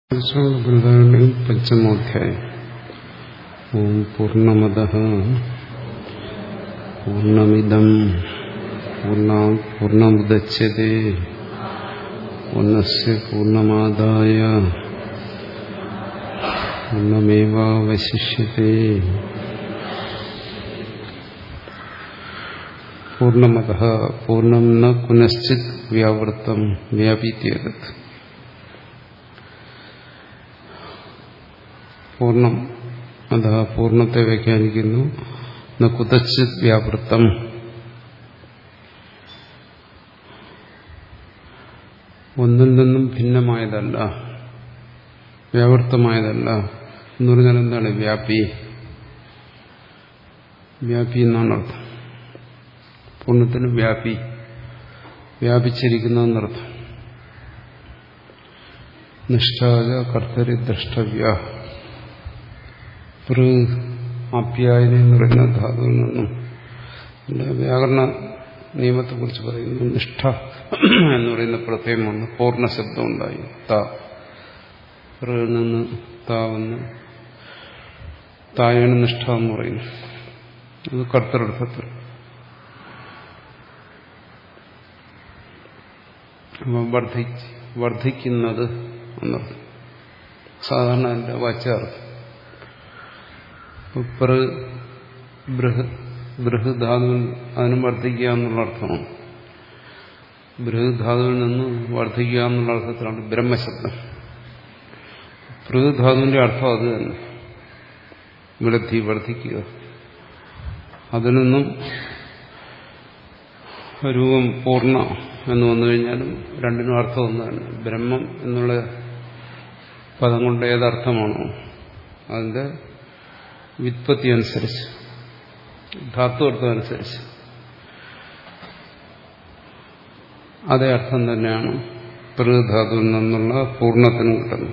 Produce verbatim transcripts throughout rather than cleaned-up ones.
ബൃഹദാരണ്യം പഞ്ചമോധ്യായം. ഓം പൂർണ്ണമദഃ പൂർണ്ണമിദം പൂർണ്ണാത് പൂർണ്ണമുദച്യതേ പൂർണ്ണസ്യ പൂർണ്ണമാദായ പൂർണ്ണമേവാവശിഷ്യതേ. പൂർണ്ണമദഃ പൂർണ്ണം ന കുനശ്ചിത് വ്യാവൃത്തം വ്യാപീത്യേതത്. പൂർണ്ണം അതാ പൂർണ്ണത്തെ വ്യാഖ്യാനിക്കുന്നു. ന കുതശ്ചിത് വ്യാവൃത്തം, ഒന്നിൽ നിന്നും ഭിന്നമായതല്ല, വ്യാവൃത്തമായതല്ല എന്ന് പറഞ്ഞാൽ എന്താണ്? വ്യാപി, വ്യാപി എന്നാണ് അർത്ഥം. പൂർണ്ണത്തിന് വ്യാപി, വ്യാപിച്ചിരിക്കുന്ന എന്നർത്ഥം. നിഷ്ഠാജ കർത്തരി ദ്രഷ്ടവ്യ, ആപ്യായന എന്ന് പറയുന്ന ധാതുവിൽ നിന്നും വ്യാകരണ നിയമത്തെക്കുറിച്ച് പറയുന്നു. നിഷ്ഠ എന്ന് പറയുന്ന പ്രത്യയമാണ്. പൂർണ്ണ ശബ്ദം ഉണ്ടായി. ത നിന്ന് താവെന്ന് തായാണ് നിഷ്ഠ എന്ന് പറയുന്നു. അത് കർത്തരർത്ഥത്തിൽ. വർദ്ധി വർദ്ധിക്കുന്നത് എന്നർത്ഥം. സാധാരണ എൻ്റെ വാച്യാർത്ഥം. ബൃഹധാതുവിൽ അതിനും വർദ്ധിക്കുക എന്നുള്ള അർത്ഥമാണ്. ബൃഹധാതുവിൽ നിന്ന് വർദ്ധിക്കുക എന്നുള്ള അർത്ഥത്തിലാണ് ബ്രഹ്മശബ്ദം. ബൃഹധാതുവിന്റെ അർത്ഥം അത് തന്നെ, വൃദ്ധി, വർദ്ധിക്കുക. അതിൽ നിന്നും രൂപം പൂർണ്ണ എന്ന് വന്നു കഴിഞ്ഞാലും രണ്ടിനും അർത്ഥം ഒന്ന് തന്നെ. ബ്രഹ്മം എന്നുള്ള പദം കൊണ്ട് ഏതർത്ഥമാണോ അതിന്റെ വ്യുത്പത്തി അനുസരിച്ച്, ധാത്വർത്ഥം അനുസരിച്ച് അതേ അർത്ഥം തന്നെയാണ് ബൃഹധാതുവിൽ നിന്നുള്ള പൂർണ്ണത്തിനും കിട്ടുന്നത്.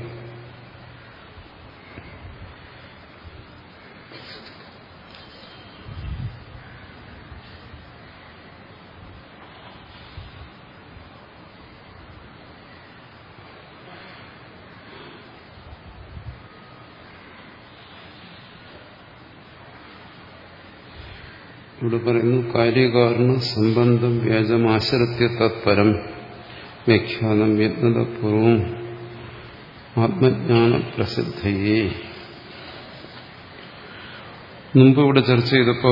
ഇവിടെ പറയുന്നു, കാര്യകാരണ സംബന്ധം വ്യാജമാശ്രിത്യ തത്പരം വ്യാഖ്യാനം യത്നതപൂർവം ആത്മജ്ഞാന പ്രസിദ്ധയേ. മുമ്പ് ഇവിടെ ചർച്ച ചെയ്തപ്പോ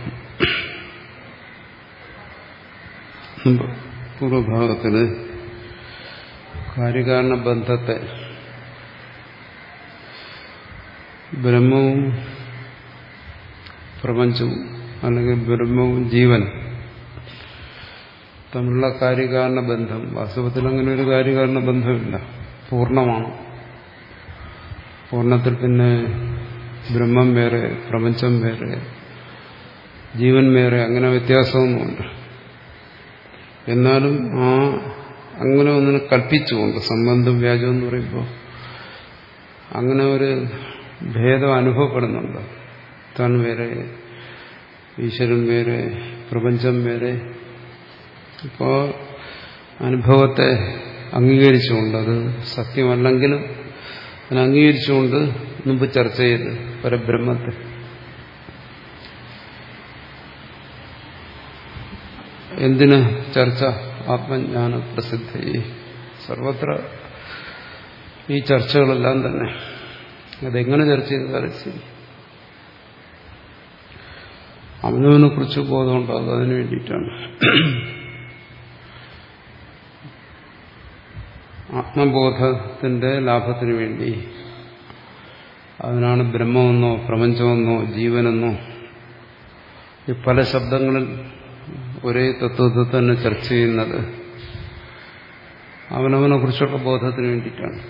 പൂർവഭാഗത്തില് കാര്യകാരണ ബന്ധത്തെ ബ്രഹ്മവും പ്രപഞ്ചവും അല്ലെങ്കിൽ ബ്രഹ്മവും ജീവൻ തമ്മിലുള്ള കാര്യകാരണ ബന്ധം, വാസ്തവത്തിൽ അങ്ങനെ ഒരു കാര്യകാരണ ബന്ധമില്ല, പൂർണ്ണമാണ്. പൂർണ്ണത്തിൽ പിന്നെ ബ്രഹ്മം വേറെ, പ്രപഞ്ചം വേറെ, ജീവൻ വേറെ, അങ്ങനെ വ്യത്യാസമൊന്നുമുണ്ട്. എന്നാലും ആ അങ്ങനെ ഒന്നിനെ കൽപ്പിച്ചുകൊണ്ട്, സംബന്ധം വ്യാജം എന്ന് പറയുമ്പോൾ അങ്ങനെ ഒരു ഭേദം അനുഭവപ്പെടുന്നുണ്ട്. താൻ വേറെ, ഈശ്വരൻ വേറെ, പ്രപഞ്ചം വേറെ. ഇപ്പോൾ അനുഭവത്തെ അംഗീകരിച്ചുകൊണ്ട്, അത് സത്യമല്ലെങ്കിലും അതിനെ അംഗീകരിച്ചുകൊണ്ട് മുമ്പ് ചർച്ച ചെയ്ത് പരബ്രഹ്മത്തെ എന്തിന് ചർച്ച? ആത്മജ്ഞാന പ്രസിദ്ധി. സർവത്ര ഈ ചർച്ചകളെല്ലാം തന്നെ അതെങ്ങനെ ചർച്ച ചെയ്താലും ശരി, അവനവനെ കുറിച്ച് ബോധമുണ്ടാകും. അതിനു വേണ്ടിയിട്ടാണ്. ആത്മബോധത്തിന്റെ ലാഭത്തിനു വേണ്ടി. അതിനാണ് ബ്രഹ്മമെന്നോ പ്രപഞ്ചമെന്നോ ജീവനെന്നോ ഈ പല ശബ്ദങ്ങളിൽ ഒരേ തത്വത്തെ തന്നെ ചർച്ച ചെയ്യുന്നത് അവനവനെ കുറിച്ചുള്ള ബോധത്തിന് വേണ്ടിയിട്ടാണ്.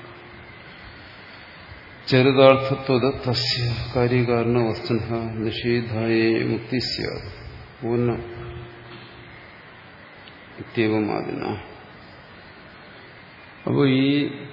ചരിതാർത്ഥത്വത തസ്യ കാര്യകാരണ വസ്തുന നിഷേധായേ മുക്തി സ്യാത് പൂർണ്ണ ഇത്യവമാദിന. അപ്പോൾ ഈ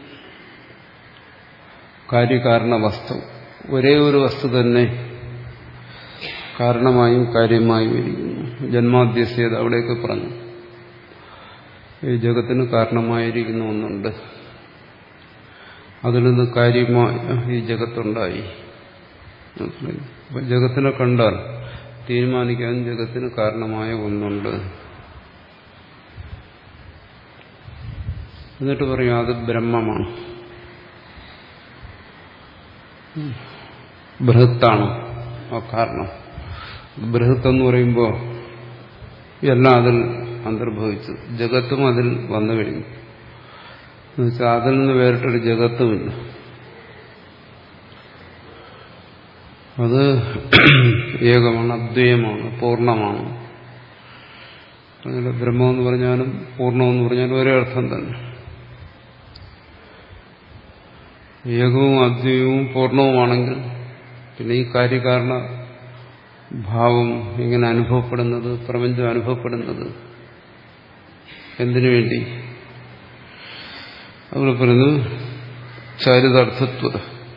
കാര്യകാരണ വസ്തു, ഒരേ ഒരു വസ്തു തന്നെ കാരണമായും കാര്യമായും ഇരിക്കുന്നു. ജന്മാദ്യസ്യത അവിടെയൊക്കെ പറഞ്ഞു. ഈ ജഗത്തിന് കാരണമായിരിക്കുന്ന ഒന്നുണ്ട്, അതിൽ നിന്ന് കാര്യമായ ഈ ജഗത്തുണ്ടായി. അപ്പം ജഗത്തിനെ കണ്ടാൽ തീരുമാനിക്കാൻ ജഗത്തിന് കാരണമായ ഒന്നുണ്ട്. എന്നിട്ട് പറയും അത് ബ്രഹ്മമാണ്, ബൃഹത്താണ് ആ കാരണം. ബൃഹത്ത് എന്ന് പറയുമ്പോൾ എല്ലാം അതിൽ അന്തർഭവിച്ചു, ജഗത്തും അതിൽ വന്നു കഴിഞ്ഞു. എന്നുവെച്ചാൽ അതിൽ നിന്ന് വേറിട്ടൊരു ജഗത്തുമില്ല. അത് ഏകമാണ്, അദ്വൈതമാണ്, പൂർണ്ണമാണ്. അങ്ങനെ ബ്രഹ്മമെന്ന് പറഞ്ഞാലും പൂർണ്ണമെന്ന് പറഞ്ഞാലും ഒരേ അർത്ഥം തന്നെ. ഏകവും അദ്വൈതവും പൂർണ്ണവുമാണെങ്കിൽ പിന്നെ ഈ കാര്യകാരണ ഭാവം ഇങ്ങനെ അനുഭവപ്പെടുന്നത്, പ്രപഞ്ചം അനുഭവപ്പെടുന്നത് എന്തിനു വേണ്ടി? അവിടെ പറയുന്നു ചരിതാർത്ഥത്വ.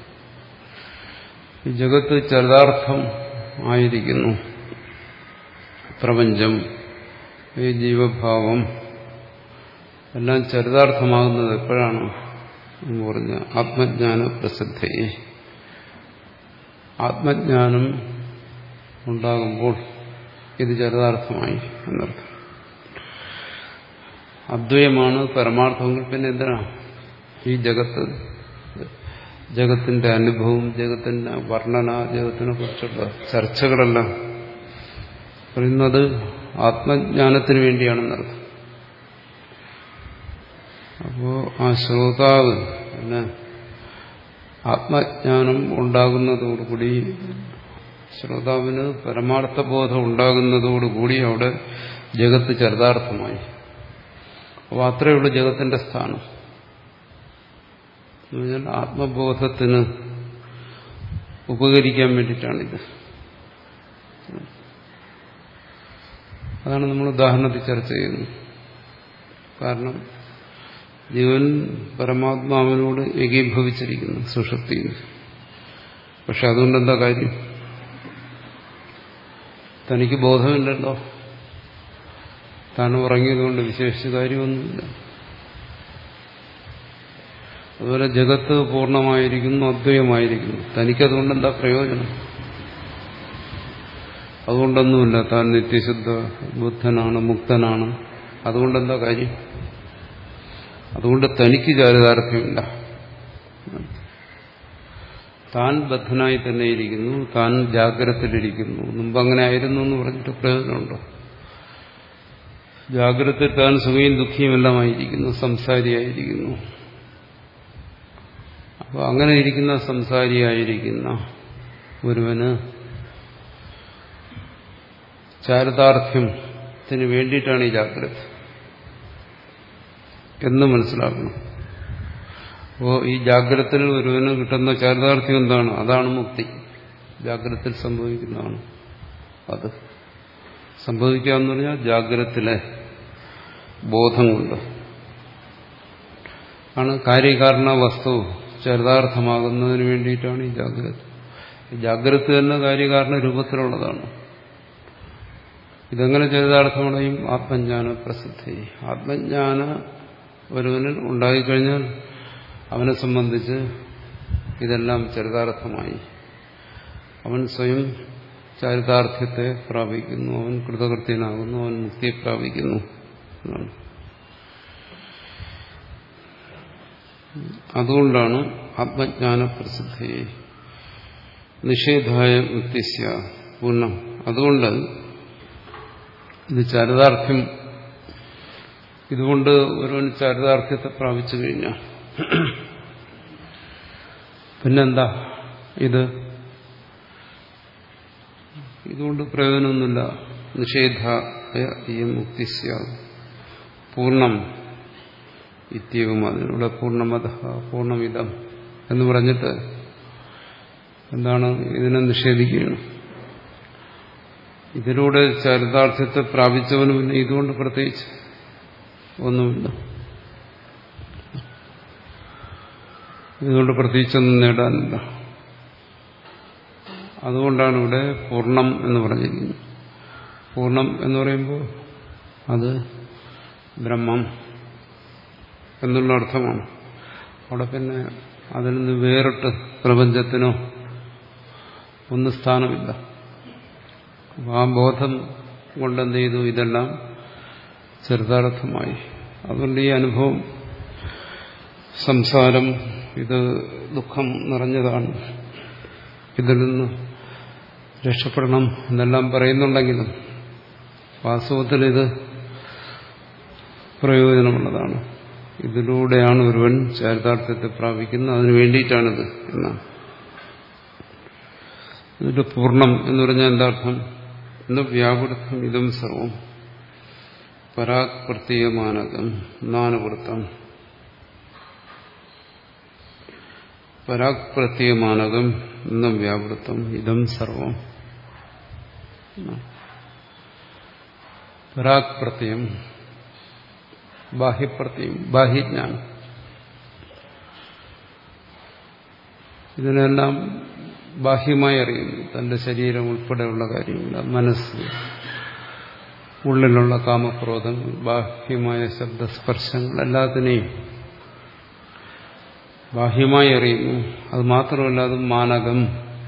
ഈ ജഗത്ത് ചരിതാർത്ഥം ആയിരിക്കുന്നു. പ്രപഞ്ചം, ഈ ജീവഭാവം എല്ലാം ചരിതാർത്ഥമാകുന്നത് എപ്പോഴാണ് എന്ന് പറഞ്ഞ ആത്മജ്ഞാന പ്രസിദ്ധയെ. ആത്മജ്ഞാനം ഉണ്ടാകുമ്പോൾ ഇത് ചരിതാർത്ഥമായി എന്നർത്ഥം. അദ്വൈതമാണ് പരമാർത്ഥമെങ്കിൽ പിന്നെ എന്തിനാണ് ഈ ജഗത്ത്, ജഗത്തിന്റെ അനുഭവം, ജഗത്തിന്റെ വർണ്ണന, ജഗത്തിനെ കുറിച്ചുള്ള ചർച്ചകളെല്ലാം പറയുന്നത് ആത്മജ്ഞാനത്തിന് വേണ്ടിയാണെന്നർത്ഥം. അപ്പോ ആ ശ്രോതാവ് പിന്നെ ആത്മജ്ഞാനം ഉണ്ടാകുന്നതോടുകൂടി, ശ്രോതാവിന് പരമാർത്ഥബോധം ഉണ്ടാകുന്നതോടുകൂടി അവിടെ ജഗത്ത് ചരിതാർത്ഥമായി. അപ്പോൾ അത്രയേ ഉള്ളൂ ജഗത്തിന്റെ സ്ഥാനം. എന്ന് പറഞ്ഞാൽ ആത്മബോധത്തിന് ഉപകരിക്കാൻ വേണ്ടിയിട്ടാണിത്. അതാണ് നമ്മൾ ഉദാഹരണത്തിൽ ചർച്ച ചെയ്യുന്നത്. കാരണം ജീവൻ പരമാത്മാവിനോട് ഏകീഭവിച്ചിരിക്കുന്നു സുഷുപ്തിയിൽ. പക്ഷെ അതുകൊണ്ടെന്താ കാര്യം? തനിക്ക് ബോധമില്ലല്ലോ. താൻ ഉറങ്ങിയതുകൊണ്ട് വിശേഷിച്ച കാര്യമൊന്നുമില്ല. അതുപോലെ ജഗത്ത് പൂർണ്ണമായിരിക്കുന്നു, അദ്വൈതമായിരിക്കുന്നു. തനിക്കതുകൊണ്ടെന്താ പ്രയോജനം? അതുകൊണ്ടൊന്നുമില്ല. താൻ നിത്യശുദ്ധ ബുദ്ധനാണ്, മുക്തനാണ്. അതുകൊണ്ടെന്താ കാര്യം? അതുകൊണ്ട് തനിക്ക് ചാരിതാർത്ഥ്യമില്ല. താൻ ബദ്ധനായി തന്നെ ഇരിക്കുന്നു, താൻ ജാഗ്രതയിലിരിക്കുന്നു. മുമ്പ് അങ്ങനെ ആയിരുന്നു എന്ന് പറഞ്ഞിട്ട് പ്രയോജനമുണ്ടോ? ജാഗ്രതയിൽ താൻ സുഖയും ദുഃഖിയും എല്ലാമായിരിക്കുന്നു, സംസാരിയായിരിക്കുന്നു. അപ്പോൾ അങ്ങനെ ഇരിക്കുന്ന സംസാരിയായിരിക്കുന്ന ഒരുവന് ചാരിതാർത്ഥ്യത്തിന് വേണ്ടിയിട്ടാണ് ഈ ജാഗ്രത എന്ന് മനസ്സിലാക്കണം. അപ്പോൾ ഈ ജാഗ്രതയിൽ ഒരുവന് കിട്ടുന്ന ചാരിതാർത്ഥ്യം എന്താണ്? അതാണ് മുക്തി. ജാഗ്രതയിൽ സംഭവിക്കുന്നതാണ് അത്. സംഭവിക്കാമെന്ന് പറഞ്ഞാൽ ജാഗ്രതത്തിലെ ബോധം കൊണ്ട് ആണ്. കാര്യകാരണ വസ്തു ചരിതാർത്ഥമാകുന്നതിന് വേണ്ടിയിട്ടാണ് ഈ ജാഗ്രത. ഈ ജാഗ്രത തന്നെ കാര്യകാരണ രൂപത്തിലുള്ളതാണ്. ഇതെങ്ങനെ ചരിതാർത്ഥമടയും? ആത്മജ്ഞാന പ്രസിദ്ധി. ആത്മജ്ഞാന ഒരുവനിൽ ഉണ്ടായിക്കഴിഞ്ഞാൽ അവനെ സംബന്ധിച്ച് ഇതെല്ലാം ചരിതാർത്ഥമായി. അവൻ സ്വയം ചരിതാർത്ഥ്യത്തെ പ്രാപിക്കുന്നു, അവൻ കൃതകൃത്യനാകുന്നു, അവൻ മുക്തിയെ പ്രാപിക്കുന്നു. അതുകൊണ്ടാണ് ആത്മജ്ഞാന പ്രസിദ്ധി നിഷേധായ മുക്തിസ്യ പൂർണ്ണം. അതുകൊണ്ട് ഇത് ചരിതാർത്ഥ്യം, ഇതുകൊണ്ട് ഒരുവൻ ചരിതാർത്ഥ്യത്തെ പ്രാപിച്ചു കഴിഞ്ഞാൽ പിന്നെന്താ ഇത്? ഇതുകൊണ്ട് പ്രയോജനമൊന്നുമില്ല. നിഷേധായ മുക്തിസ്യ പൂർണ്ണം ഇത്യവും. അതിലൂടെ പൂർണ്ണമത പൂർണ്ണമിതം എന്ന് പറഞ്ഞിട്ട് എന്താണ്? ഇതിനെ നിഷേധിക്കുകയാണ്. ഇതിലൂടെ ചരിതാർത്ഥ്യത്തെ പ്രാപിച്ചവന് പിന്നെ ഇതുകൊണ്ട് പ്രത്യേകിച്ച് ഒന്നുമില്ല. ഇതുകൊണ്ട് പ്രത്യേകിച്ചൊന്നും നേടാനില്ല. അതുകൊണ്ടാണ് ഇവിടെ പൂർണ്ണം എന്ന് പറഞ്ഞിരിക്കുന്നത്. പൂർണ്ണം എന്ന് പറയുമ്പോൾ അത് ബ്രഹ്മം എന്നുള്ള അർത്ഥമാണ്. അവിടെ പിന്നെ അതിൽ നിന്ന് വേറിട്ട് പ്രപഞ്ചത്തിനോ ഒന്നും സ്ഥാനമില്ല. ആ ബോധം കൊണ്ടെന്ത് ചെയ്തു? ഇതെല്ലാം ചരിതാർത്ഥമായി. അതുകൊണ്ട് ഈ അനുഭവം, സംസാരം, ഇത് ദുഃഖം നിറഞ്ഞതാണ്, ഇതിൽ നിന്ന് രക്ഷപ്പെടണം എന്നെല്ലാം പറയുന്നുണ്ടെങ്കിലും വാസ്തവത്തിൽ ഇത് പ്രയോജനമുള്ളതാണ്. ഇതിലൂടെയാണ് ഒരുവൻ ചാരിതാർത്ഥ്യത്തെ പ്രാപിക്കുന്നത്. അതിനു വേണ്ടിയിട്ടാണിത് എന്നാണ്. ഇതിന്റെ പൂർണ്ണം എന്ന് പറഞ്ഞാൽ എന്താർത്ഥം? ഇന്ന് വ്യാപൃതം ഇതം സർവം പരാക് പ്രത്യയമാനകം നാനുവൃത്തം. പരാക് പ്രത്യയമാനകം ഇന്നും വ്യാപൃതം ഇതം സർവം. പരാക് പ്രത്യയം, ബാഹ്യപ്രത്യയം, ബാഹ്യജ്ഞാനം. ഇതിനെല്ലാം ബാഹ്യമായി അറിയുന്നു. തന്റെ ശരീരം ഉൾപ്പെടെയുള്ള കാര്യങ്ങൾ, മനസ്സ്, ഉള്ളിലുള്ള കാമക്രോധങ്ങൾ, ബാഹ്യമായ ശബ്ദസ്പർശങ്ങൾ, എല്ലാത്തിനെയും ബാഹ്യമായി അറിയുന്നു. അത് മാത്രമല്ല, അത് മാനകം,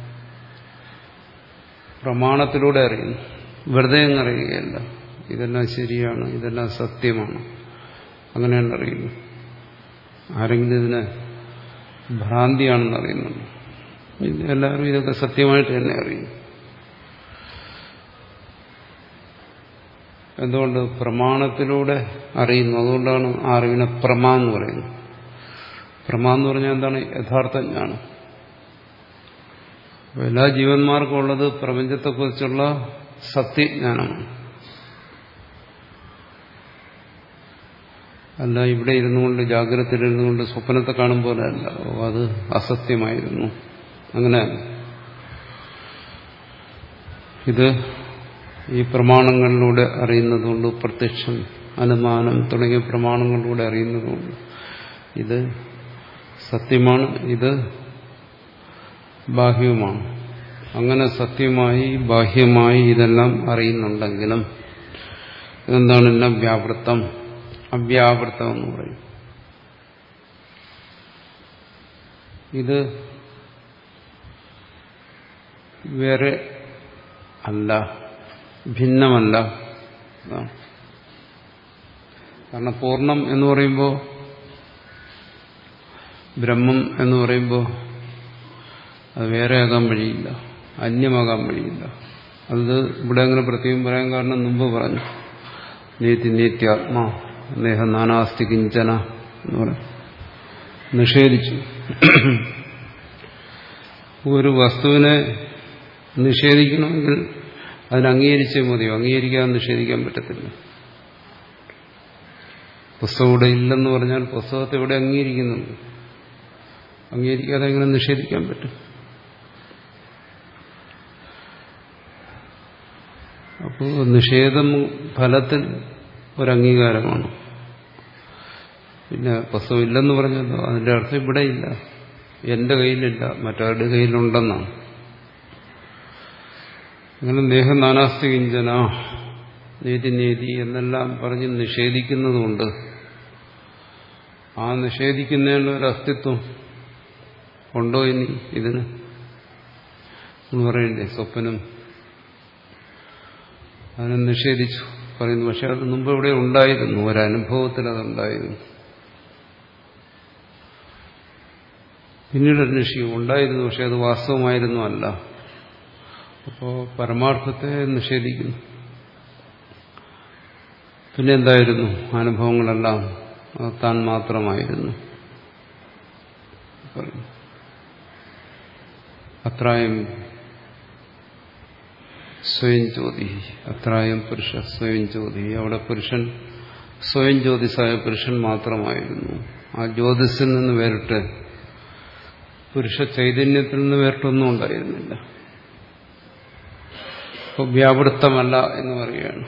പ്രമാണത്തിലൂടെ അറിയുന്നു. വെറുതെ അങ്ങ് അറിയുകയല്ല. ഇതെല്ലാം ശരിയാണ്, ഇതെല്ലാം സത്യമാണ്, അങ്ങനെയാണ് അറിയുന്നു. ആരെങ്കിലും ഇതിനെ ഭ്രാന്തിയാണെന്ന് അറിയുന്നുണ്ട്? എല്ലാവരും ഇതൊക്കെ സത്യമായിട്ട് തന്നെ അറിയും. എന്തുകൊണ്ട്? പ്രമാണത്തിലൂടെ അറിയുന്നു. അതുകൊണ്ടാണ് ആ അറിവിനെ പ്രമ എന്ന് പറയുന്നത്. പ്രമ എന്ന് പറഞ്ഞാൽ എന്താണ്? യഥാർത്ഥ ജ്ഞാനം. എല്ലാ ജീവന്മാർക്കും ഉള്ളത് പ്രപഞ്ചത്തെക്കുറിച്ചുള്ള സത്യജ്ഞാനമാണ്. അല്ല ഇവിടെ ഇരുന്നുകൊണ്ട്, ജാഗ്രതയിലിരുന്നു കൊണ്ട് സ്വപ്നത്തെ കാണും പോലെ അല്ല, അത് അസത്യമായിരുന്നു, അങ്ങനെയല്ല. ഇത് ഈ പ്രമാണങ്ങളിലൂടെ അറിയുന്നതുകൊണ്ട്, പ്രത്യക്ഷം, അനുമാനം തുടങ്ങിയ പ്രമാണങ്ങളിലൂടെ അറിയുന്നതുകൊണ്ട് ഇത് സത്യമാണ്, ഇത് ബാഹ്യവുമാണ്. അങ്ങനെ സത്യമായി ബാഹ്യമായി ഇതെല്ലാം അറിയുന്നുണ്ടെങ്കിലും ഇതെന്താണ്? ഇന്ന വ്യാവൃത്തം, അവ്യാവൃത്തം എന്ന് പറയും. ഇത് വേറെ അല്ല, ഭിന്നമല്ല. കാരണം പൂർണ്ണം എന്ന് പറയുമ്പോൾ, ബ്രഹ്മം എന്ന് പറയുമ്പോൾ അത് വേറെയാകാൻ വഴിയില്ല, അന്യമാകാൻ വഴിയില്ല. അത് ഇവിടെ അങ്ങനെ പ്രത്യേകം പറയാൻ കാരണം മുമ്പ് പറഞ്ഞു, നീതി നീത്യാത്മാ നേഹ നാനാസ്തി കിഞ്ചന എന്ന് പറയും, നിഷേധിച്ചു. ഒരു വസ്തുവിനെ നിഷേധിക്കണമെങ്കിൽ അതിനെ അംഗീകരിച്ചേ മതിയോ? അംഗീകരിക്കാതെ നിഷേധിക്കാൻ പറ്റത്തില്ല. പുസ്തകം ഇവിടെ ഇല്ലെന്ന് പറഞ്ഞാൽ പുസ്തകത്തെ ഇവിടെ അംഗീകരിക്കുന്നുണ്ട്, അംഗീകരിക്കാതെ എങ്ങനെ നിഷേധിക്കാൻ പറ്റും? അപ്പോൾ നിഷേധം ഫലത്തിൽ ഒരംഗീകാരമാണ്. പിന്നെ പുസ്തകം ഇല്ലെന്ന് പറഞ്ഞല്ലോ, അതിന്റെ അർത്ഥം ഇവിടെ ഇല്ല, എന്റെ കയ്യിലില്ല, മറ്റവരുടെ കയ്യിലുണ്ടെന്നാണ്. അങ്ങനെ ദേഹം നാനാസ്തി കിഞ്ചന, നീതി നീതി എന്നെല്ലാം പറഞ്ഞ് നിഷേധിക്കുന്നതുകൊണ്ട് ആ നിഷേധിക്കുന്നതിനുള്ള ഒരു അസ്തിത്വം ഉണ്ടോ ഇനി ഇതിന് എന്ന് പറയണ്ടേ? സ്വപ്നം അതിനെ നിഷേധിച്ചു പറയുന്നു. പക്ഷെ അത് മുമ്പ് ഇവിടെ ഉണ്ടായിരുന്നു, ഒരനുഭവത്തിൽ അതുണ്ടായിരുന്നു. പിന്നീട് അന്വേഷിക്കും, ഉണ്ടായിരുന്നു, പക്ഷെ അത് വാസ്തവമായിരുന്നു അല്ല. അപ്പോൾ പരമാർത്ഥത്തെ നിഷേധിക്കുന്നു. പിന്നെ എന്തായിരുന്നു? അനുഭവങ്ങളെല്ലാം താൻ മാത്രമായിരുന്നു. അത്രായം സ്വയം ജ്യോതി, അത്രായം പുരുഷ സ്വയം ജ്യോതി. അവിടെ പുരുഷൻ സ്വയം ജ്യോതിസായ പുരുഷൻ മാത്രമായിരുന്നു. ആ ജ്യോതിസിൽ നിന്ന് വേറിട്ട്, പുരുഷ ചൈതന്യത്തിൽ നിന്ന് വേറിട്ടൊന്നും ഉണ്ടായിരുന്നില്ല. അപ്പോൾ വ്യാവൃത്തമല്ല എന്ന് പറയുകയാണ്.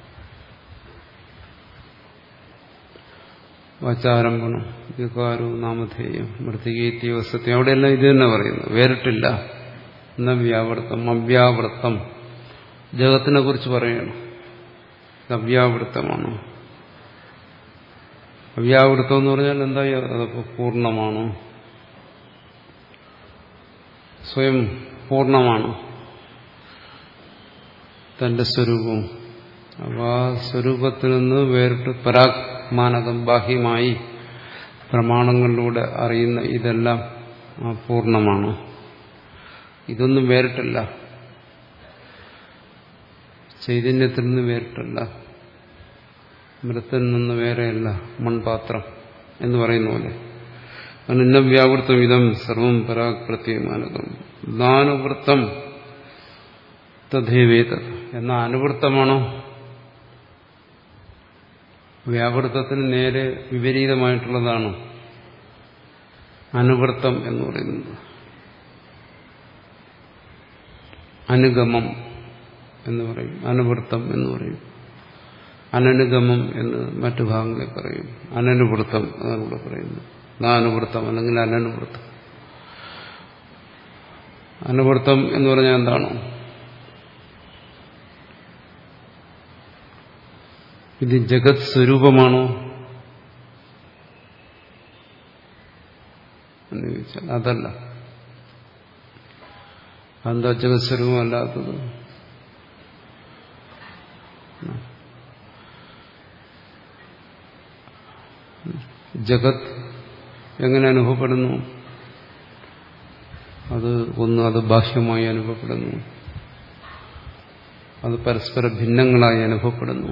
വാചാരംഭണം, വികാരവും നാമധേയം, മൃത്തികേത്യോ സത്യം, അവിടെയെല്ലാം ഇത് തന്നെ പറയുന്നു, വേറിട്ടില്ല. എന്ന വ്യാവൃത്തം, അവ്യാവൃത്തം. ജഗത്തിനെ കുറിച്ച് പറയണം, ഇത് അവ്യാവൃത്തമാണ്. അവ്യാവൃത്തം എന്ന് പറഞ്ഞാൽ എന്താ? അതപ്പോൾ പൂർണ്ണമാണോ? സ്വയം പൂർണ്ണമാണ് തന്റെ സ്വരൂപം. അപ്പോൾ ആ സ്വരൂപത്തിൽ നിന്ന് വേറിട്ട് പരാത്മാനകം ബാഹ്യമായി പ്രമാണങ്ങളിലൂടെ അറിയുന്ന ഇതെല്ലാം പൂർണ്ണമാണ്. ഇതൊന്നും വേറിട്ടല്ല, ചൈതന്യത്തിൽ നിന്ന് വേറിട്ടല്ല, മൃത്തിൽ നിന്ന് വേറെയല്ല, മൺപാത്രം എന്ന് പറയുന്ന പോലെ. അനന്യ വ്യാവൃത്തം ഇതം സർവം പരാഗ് പ്രത്യയമാനകം നാനുവൃത്തം തഥൈവേത. എന്നാൽ അനുവൃത്തമാണോ? വ്യാവൃത്തത്തിന് നേരെ വിപരീതമായിട്ടുള്ളതാണ് അനുവൃത്തം എന്ന് പറയുന്നത്. അനുഗമം എന്ന് പറയും, അനുവൃത്തം എന്ന് പറയും, അനനുഗമം എന്ന് മറ്റു ഭാഗങ്ങളിൽ പറയും, അനനുവൃത്തം എന്നാണ് ഇവിടെ പറയുന്നത്. നാനുവൃത്തം അല്ലെങ്കിൽ അനനുവൃത്തം. അനുവൃത്തം എന്ന് പറഞ്ഞാൽ എന്താണ്? ഇത് ജഗത് സ്വരൂപമാണോ എന്ന് ചോദിച്ചാൽ അതല്ല. എന്താ ജഗത് സ്വരൂപമല്ലാത്തത്? ജഗത് എങ്ങനെ അനുഭവപ്പെടുന്നു? അത് ഒന്ന് അത് ബാഹ്യമായി അനുഭവപ്പെടുന്നു, അത് പരസ്പര ഭിന്നങ്ങളായി അനുഭവപ്പെടുന്നു,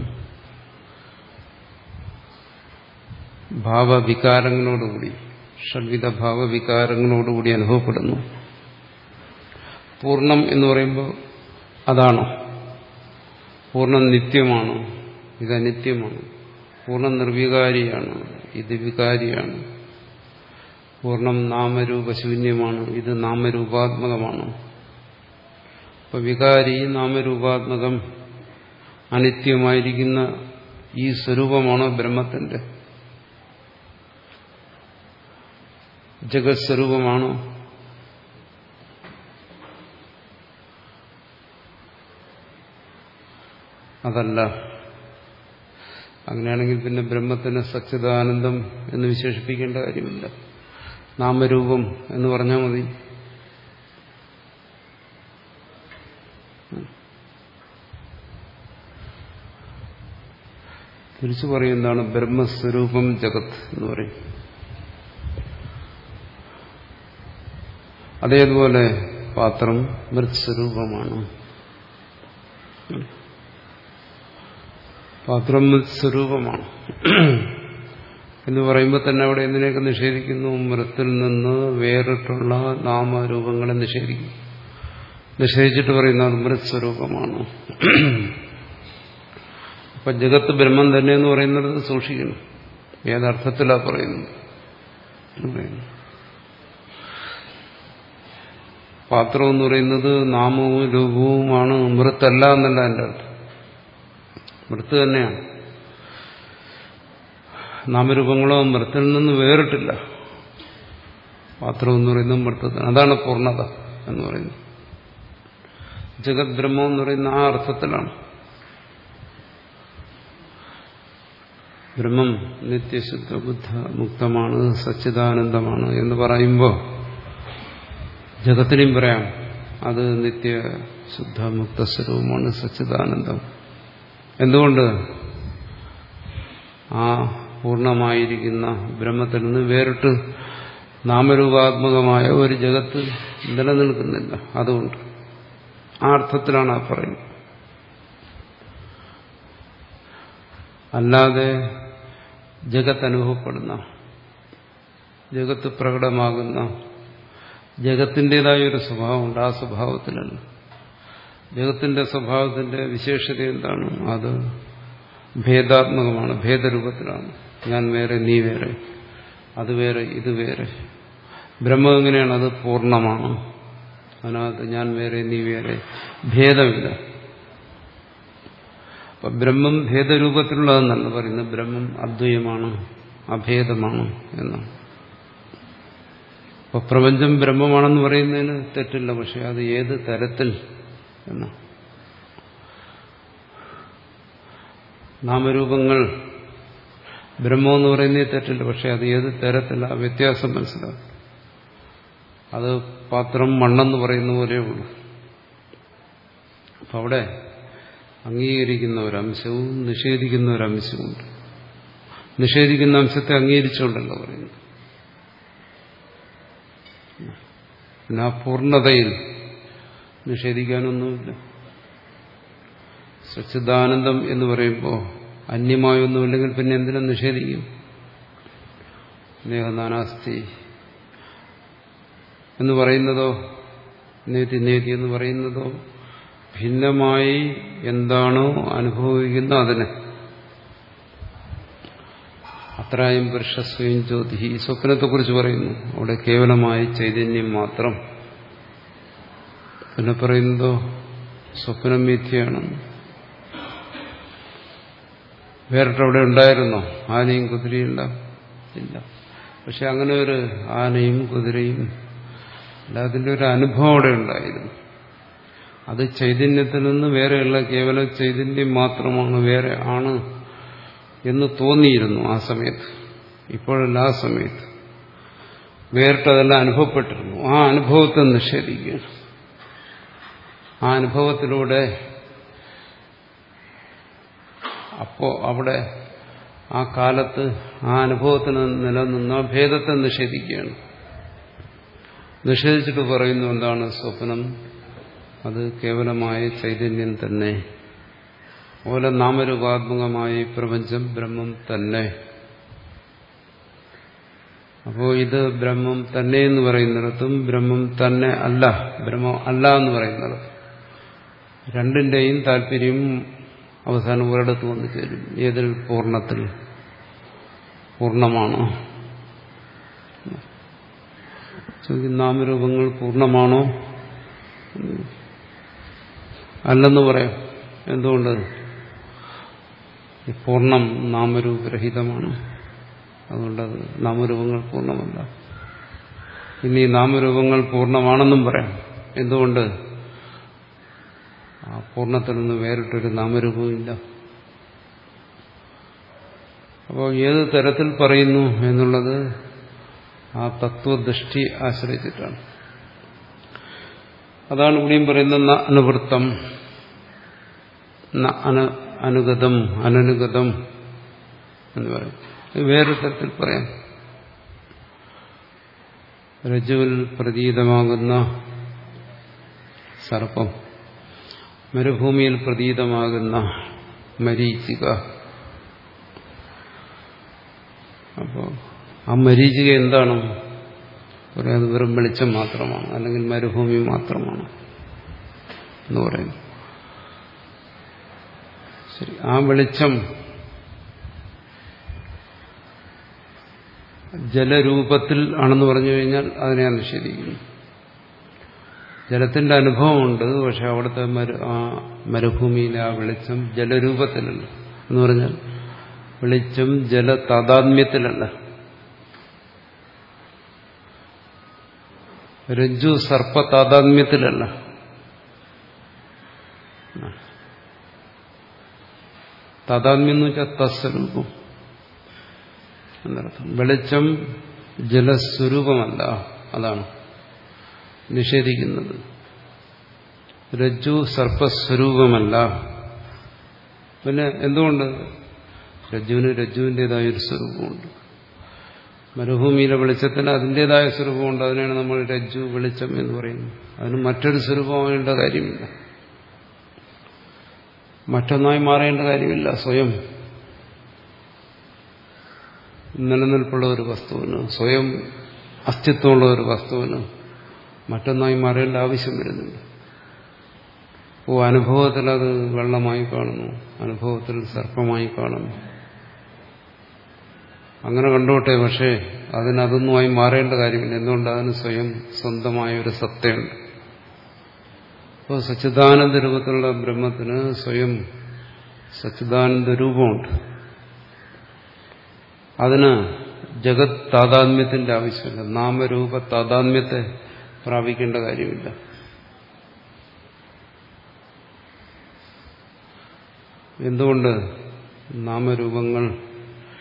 ഭാവവികാരങ്ങളോടുകൂടി ഷഡ്വിധ ഭാവവികാരങ്ങളോടുകൂടി അനുഭവപ്പെടുന്നു. പൂർണ്ണം എന്ന് പറയുമ്പോൾ അതാണോ? പൂർണ്ണം നിത്യമാണോ? ഇത് അനിത്യമാണ്. പൂർണ്ണം നിർവികാരിയാണ്, ഇത് വികാരിയാണ്. പൂർണ്ണം നാമരൂപശൂന്യമാണ്, ഇത് നാമരൂപാത്മകമാണ്. അപ്പൊ വികാരി നാമരൂപാത്മകം അനിത്യമായിരിക്കുന്ന ഈ സ്വരൂപമാണോ ബ്രഹ്മത്തിന്റെ? ജഗത് സ്വരൂപമാണോ? അതല്ല. അങ്ങനെയാണെങ്കിൽ പിന്നെ ബ്രഹ്മത്തിന് സച്ചിദാനന്ദം എന്ന് വിശേഷിപ്പിക്കേണ്ട കാര്യമില്ല, നാമരൂപം എന്ന് പറഞ്ഞാൽ മതി. തിരിച്ചു പറയും എന്താണ് ബ്രഹ്മസ്വരൂപം ജഗത് എന്ന് പറയും. അതേതുപോലെ പാത്രം മൃത്സ്വരൂപമാണ്. പാത്രം മൃത്സ്വരൂപമാണ് എന്ന് പറയുമ്പോൾ തന്നെ അവിടെ എന്തിനെയൊക്കെ നിഷേധിക്കുന്നു? മൃത്തിൽ നിന്ന് വേറിട്ടുള്ള നാമരൂപങ്ങളെ നിഷേധിക്കും. നിഷേധിച്ചിട്ട് പറയുന്നത് മൃത്സ്വരൂപമാണ്. അപ്പൊ ജഗത്ത് ബ്രഹ്മം തന്നെ എന്ന് പറയുന്നത് സൂക്ഷിക്കണം. ഏതർത്ഥത്തിലാ പറയുന്നത്? പാത്രം എന്ന് പറയുന്നത് നാമവും രൂപവുമാണ്, മൃത്തല്ല എന്നല്ല എൻ്റെ അർത്ഥം. മൃത്ത് തന്നെയാണ്. നാമരൂപങ്ങളോ മൃത്തിൽ നിന്ന് വേറിട്ടില്ല. പാത്രം എന്ന് പറയുന്നത് മൃത്ത്. അതാണ് പൂർണ്ണത എന്ന് പറയുന്നത്. ജഗത് ബ്രഹ്മം എന്ന് പറയുന്ന ആ അർത്ഥത്തിലാണ്. ബ്രഹ്മം നിത്യശുദ്ധ ബുദ്ധ മുക്തമാണ്, സച്ചിദാനന്ദമാണ് എന്ന് പറയുമ്പോൾ ജഗത്തിനെയും പറയാം അത് നിത്യ ശുദ്ധ മുക്തസ്വരൂപമാണ്, സച്ചിദാനന്ദം. എന്തുകൊണ്ട്? ആ പൂർണ്ണമായിരിക്കുന്ന ബ്രഹ്മത്തിൽ നിന്ന് വേറിട്ട് നാമരൂപാത്മകമായ ഒരു ജഗത്ത് നിലനിൽക്കുന്നില്ല. അതുകൊണ്ട് ആ അർത്ഥത്തിലാണ് ആ പറയുന്നത്. അല്ലാതെ ജഗത്ത് അനുഭവപ്പെടുന്ന, ജഗത്ത് പ്രകടമാകുന്ന ജഗത്തിൻ്റെതായ ഒരു സ്വഭാവമുണ്ട്. ആ സ്വഭാവത്തിലല്ല. ജഗത്തിന്റെ സ്വഭാവത്തിന്റെ വിശേഷത എന്താണ്? അത് ഭേദാത്മകമാണ്, ഭേദരൂപത്തിലാണ്. ഞാൻ വേറെ, നീ വേറെ, അത് വേറെ, ഇത് വേറെ. ബ്രഹ്മം എങ്ങനെയാണ്? അത് പൂർണ്ണമാണ്. അതിനകത്ത് ഞാൻ വേറെ, നീ വേറെ, ഭേദമില്ല. അപ്പൊ ബ്രഹ്മം ഭേദരൂപത്തിലുള്ളതെന്നല്ല പറയുന്നത്. ബ്രഹ്മം അദ്വൈതമാണ്, അഭേദമാണ് എന്നാണ്. അപ്പൊ പ്രപഞ്ചം ബ്രഹ്മമാണെന്ന് പറയുന്നതിന് തെറ്റില്ല. പക്ഷെ അത് ഏത് തരത്തിൽ എന്നാ? നാമരൂപങ്ങൾ ബ്രഹ്മമെന്ന് പറയുന്നതിൽ തെറ്റില്ല. പക്ഷെ അത് ഏത് തരത്തില? വ്യത്യാസം മനസ്സിലാക്കും. അത് പാത്രം മണ്ണെന്ന് പറയുന്ന പോലെയേ ഉള്ളൂ. അപ്പം അവിടെ അംഗീകരിക്കുന്ന ഒരംശവും നിഷേധിക്കുന്ന ഒരംശവുമുണ്ട്. നിഷേധിക്കുന്ന അംശത്തെ അംഗീകരിച്ചുകൊണ്ടല്ലോ പറയുന്നു. പിന്നെ ആ പൂർണ്ണതയിൽ നിഷേധിക്കാനൊന്നുമില്ല. സച്ചിദാനന്ദം എന്ന് പറയുമ്പോൾ അന്യമായൊന്നുമില്ലെങ്കിൽ പിന്നെ എന്തിനും നിഷേധിക്കും? നേഹനാനാസ്തി എന്ന് പറയുന്നതോ നേതി നേതി എന്ന് പറയുന്നതോ ഭിന്നമായി എന്താണോ അനുഭവിക്കുന്ന അതിനെ അത്രായം പുരുഷസ്വയം ജ്യോതി ഈ സ്വപ്നത്തെക്കുറിച്ച് പറയുന്നു. അവിടെ കേവലമായ ചൈതന്യം മാത്രം. പിന്നെ പറയുന്നതോ സ്വപ്നം മിഥ്യയാണ്. വേറിട്ടവിടെ ഉണ്ടായിരുന്നോ? ആനയും കുതിരയും ഉണ്ടാവും? ഇല്ല. പക്ഷെ അങ്ങനെ ഒരു ആനയും കുതിരയും അല്ല, അതിൻ്റെ ഒരു അനുഭവം അവിടെ ഉണ്ടായിരുന്നു. അത് ചൈതന്യത്തിൽ നിന്ന് വേറെയുള്ള കേവല ചൈതന്യം മാത്രമാണ്, വേറെ ആണ് എന്ന് തോന്നിയിരുന്നു ആ സമയത്ത്. ഇപ്പോഴല്ല, ആ സമയത്ത് വേറിട്ടതെല്ലാം അനുഭവപ്പെട്ടിരുന്നു. ആ അനുഭവത്തെ നിഷേധിക്കുകയാണ്. ആ അനുഭവത്തിലൂടെ അപ്പോ അവിടെ ആ കാലത്ത് ആ അനുഭവത്തിന് നിലനിന്ന ഭേദത്തെ നിഷേധിക്കുകയാണ്. നിഷേധിച്ചിട്ട് പറയുന്നു എന്താണ്? സ്വപ്നം അത് കേവലമായ ചൈതന്യം തന്നെ. അതുപോലെ നാമരൂപാത്മകമായ ഈ പ്രപഞ്ചം ബ്രഹ്മം തന്നെ. അപ്പോൾ ഇത് ബ്രഹ്മം തന്നെ എന്ന് പറയുന്നിടത്തും ബ്രഹ്മം തന്നെ അല്ല, ബ്രഹ്മം അല്ല എന്ന് പറയുന്നിടത്തും രണ്ടിന്റെയും താല്പര്യം അവസാനം ഒരിടത്ത് വന്നു ചേരും. ഏതിൽ? പൂർണ്ണത്തിൽ. പൂർണ്ണമാണോ? നാമരൂപങ്ങൾ പൂർണ്ണമാണോ? അല്ലെന്ന് പറയാം. എന്തുകൊണ്ട്? പൂർണ്ണം നാമരൂപരഹിതമാണ്. അതുകൊണ്ടത് നാമരൂപങ്ങൾ പൂർണ്ണമല്ല. ഇനി നാമരൂപങ്ങൾ പൂർണ്ണമാണെന്നും പറയാം. എന്തുകൊണ്ട്? ആ പൂർണ്ണത്തിൽ നിന്ന് വേറിട്ടൊരു നാമരൂപമില്ല. അപ്പോൾ ഏത് തരത്തിൽ പറയുന്നു എന്നുള്ളത് ആ തത്വദൃഷ്ടി ആശ്രയിച്ചിട്ടാണ്. അതാണ് ഇവിടെയും പറയുന്നത് ന അനുവൃത്തം, ന അനുഗതം, അനനുഗതം എന്ന് പറയും. വേറൊരു തരത്തിൽ പറയാം. രജ്ജുവിൽ പ്രതീതമാകുന്ന സർപ്പം, മരുഭൂമിയിൽ പ്രതീതമാകുന്ന മരീചിക. അപ്പോൾ ആ മരീചിക എന്താണ്? പറയാം, വെറും വെളിച്ചം മാത്രമാണ്, അല്ലെങ്കിൽ മരുഭൂമി മാത്രമാണ് എന്ന് പറയുന്നു. ശരി, ആ വെളിച്ചം ജലരൂപത്തിൽ ആണെന്ന് പറഞ്ഞു കഴിഞ്ഞാൽ അതിനെ നിഷേധിക്കുന്നു. ജലത്തിന്റെ അനുഭവമുണ്ട്, പക്ഷെ അവിടുത്തെ മരു ആ മരുഭൂമിയിലെ ആ വെളിച്ചം ജലരൂപത്തിലല്ല. എന്ന് പറഞ്ഞാൽ വെളിച്ചം ജല താതാത്മ്യത്തിലല്ല. രജ്ജു സർപ്പ താതാത്മ്യത്തിലല്ല. താതാത്മ്യം എന്ന് വെച്ചാൽ തസ്വരൂപം എന്നർത്ഥം. വെളിച്ചം ജലസ്വരൂപമല്ല, അതാണ് നിഷേധിക്കുന്നത്. രജ്ജു സർപ്പസ്വരൂപമല്ല. പിന്നെ എന്തുകൊണ്ട്? രജ്ജുവിന് രജ്ജുവിൻ്റെതായൊരു സ്വരൂപമുണ്ട്. മരുഭൂമിയിലെ വെളിച്ചത്തിന് അതിൻ്റെതായ സ്വരൂപമുണ്ട്. അതിനാണ് നമ്മൾ രജ്ജു വെളിച്ചം എന്ന് പറയുന്നത്. അതിന് മറ്റൊരു സ്വരൂപമാവേണ്ട കാര്യമില്ല, മറ്റൊന്നായി മാറേണ്ട കാര്യമില്ല. സ്വയം നിലനിൽപ്പുള്ള ഒരു വസ്തുവിന്, സ്വയം അസ്തിത്വമുള്ള ഒരു വസ്തുവിന് മറ്റൊന്നായി മാറേണ്ട ആവശ്യം വരുന്നുണ്ട്. ഓ, അനുഭവത്തിൽ അത് വെള്ളമായി കാണുന്നു, അനുഭവത്തിൽ സർപ്പമായി കാണുന്നു, അങ്ങനെ കണ്ടോട്ടെ. പക്ഷേ അതിനതൊന്നുമായി മാറേണ്ട കാര്യമില്ല. എന്തുകൊണ്ട്? അതിന് സ്വയം സ്വന്തമായ ഒരു സത്തയുണ്ട്. അപ്പോൾ സച്ചിദാനന്ദ രൂപത്തിലുള്ള ബ്രഹ്മത്തിന് സ്വയം സച്ചിദാനന്ദ രൂപമുണ്ട്. അതിന് ജഗത് താതാത്മ്യത്തിന്റെ ആവശ്യമില്ല, നാമരൂപ താതാത്മ്യത്തെ പ്രാപിക്കേണ്ട കാര്യമില്ല. എന്തുകൊണ്ട്? നാമരൂപങ്ങൾ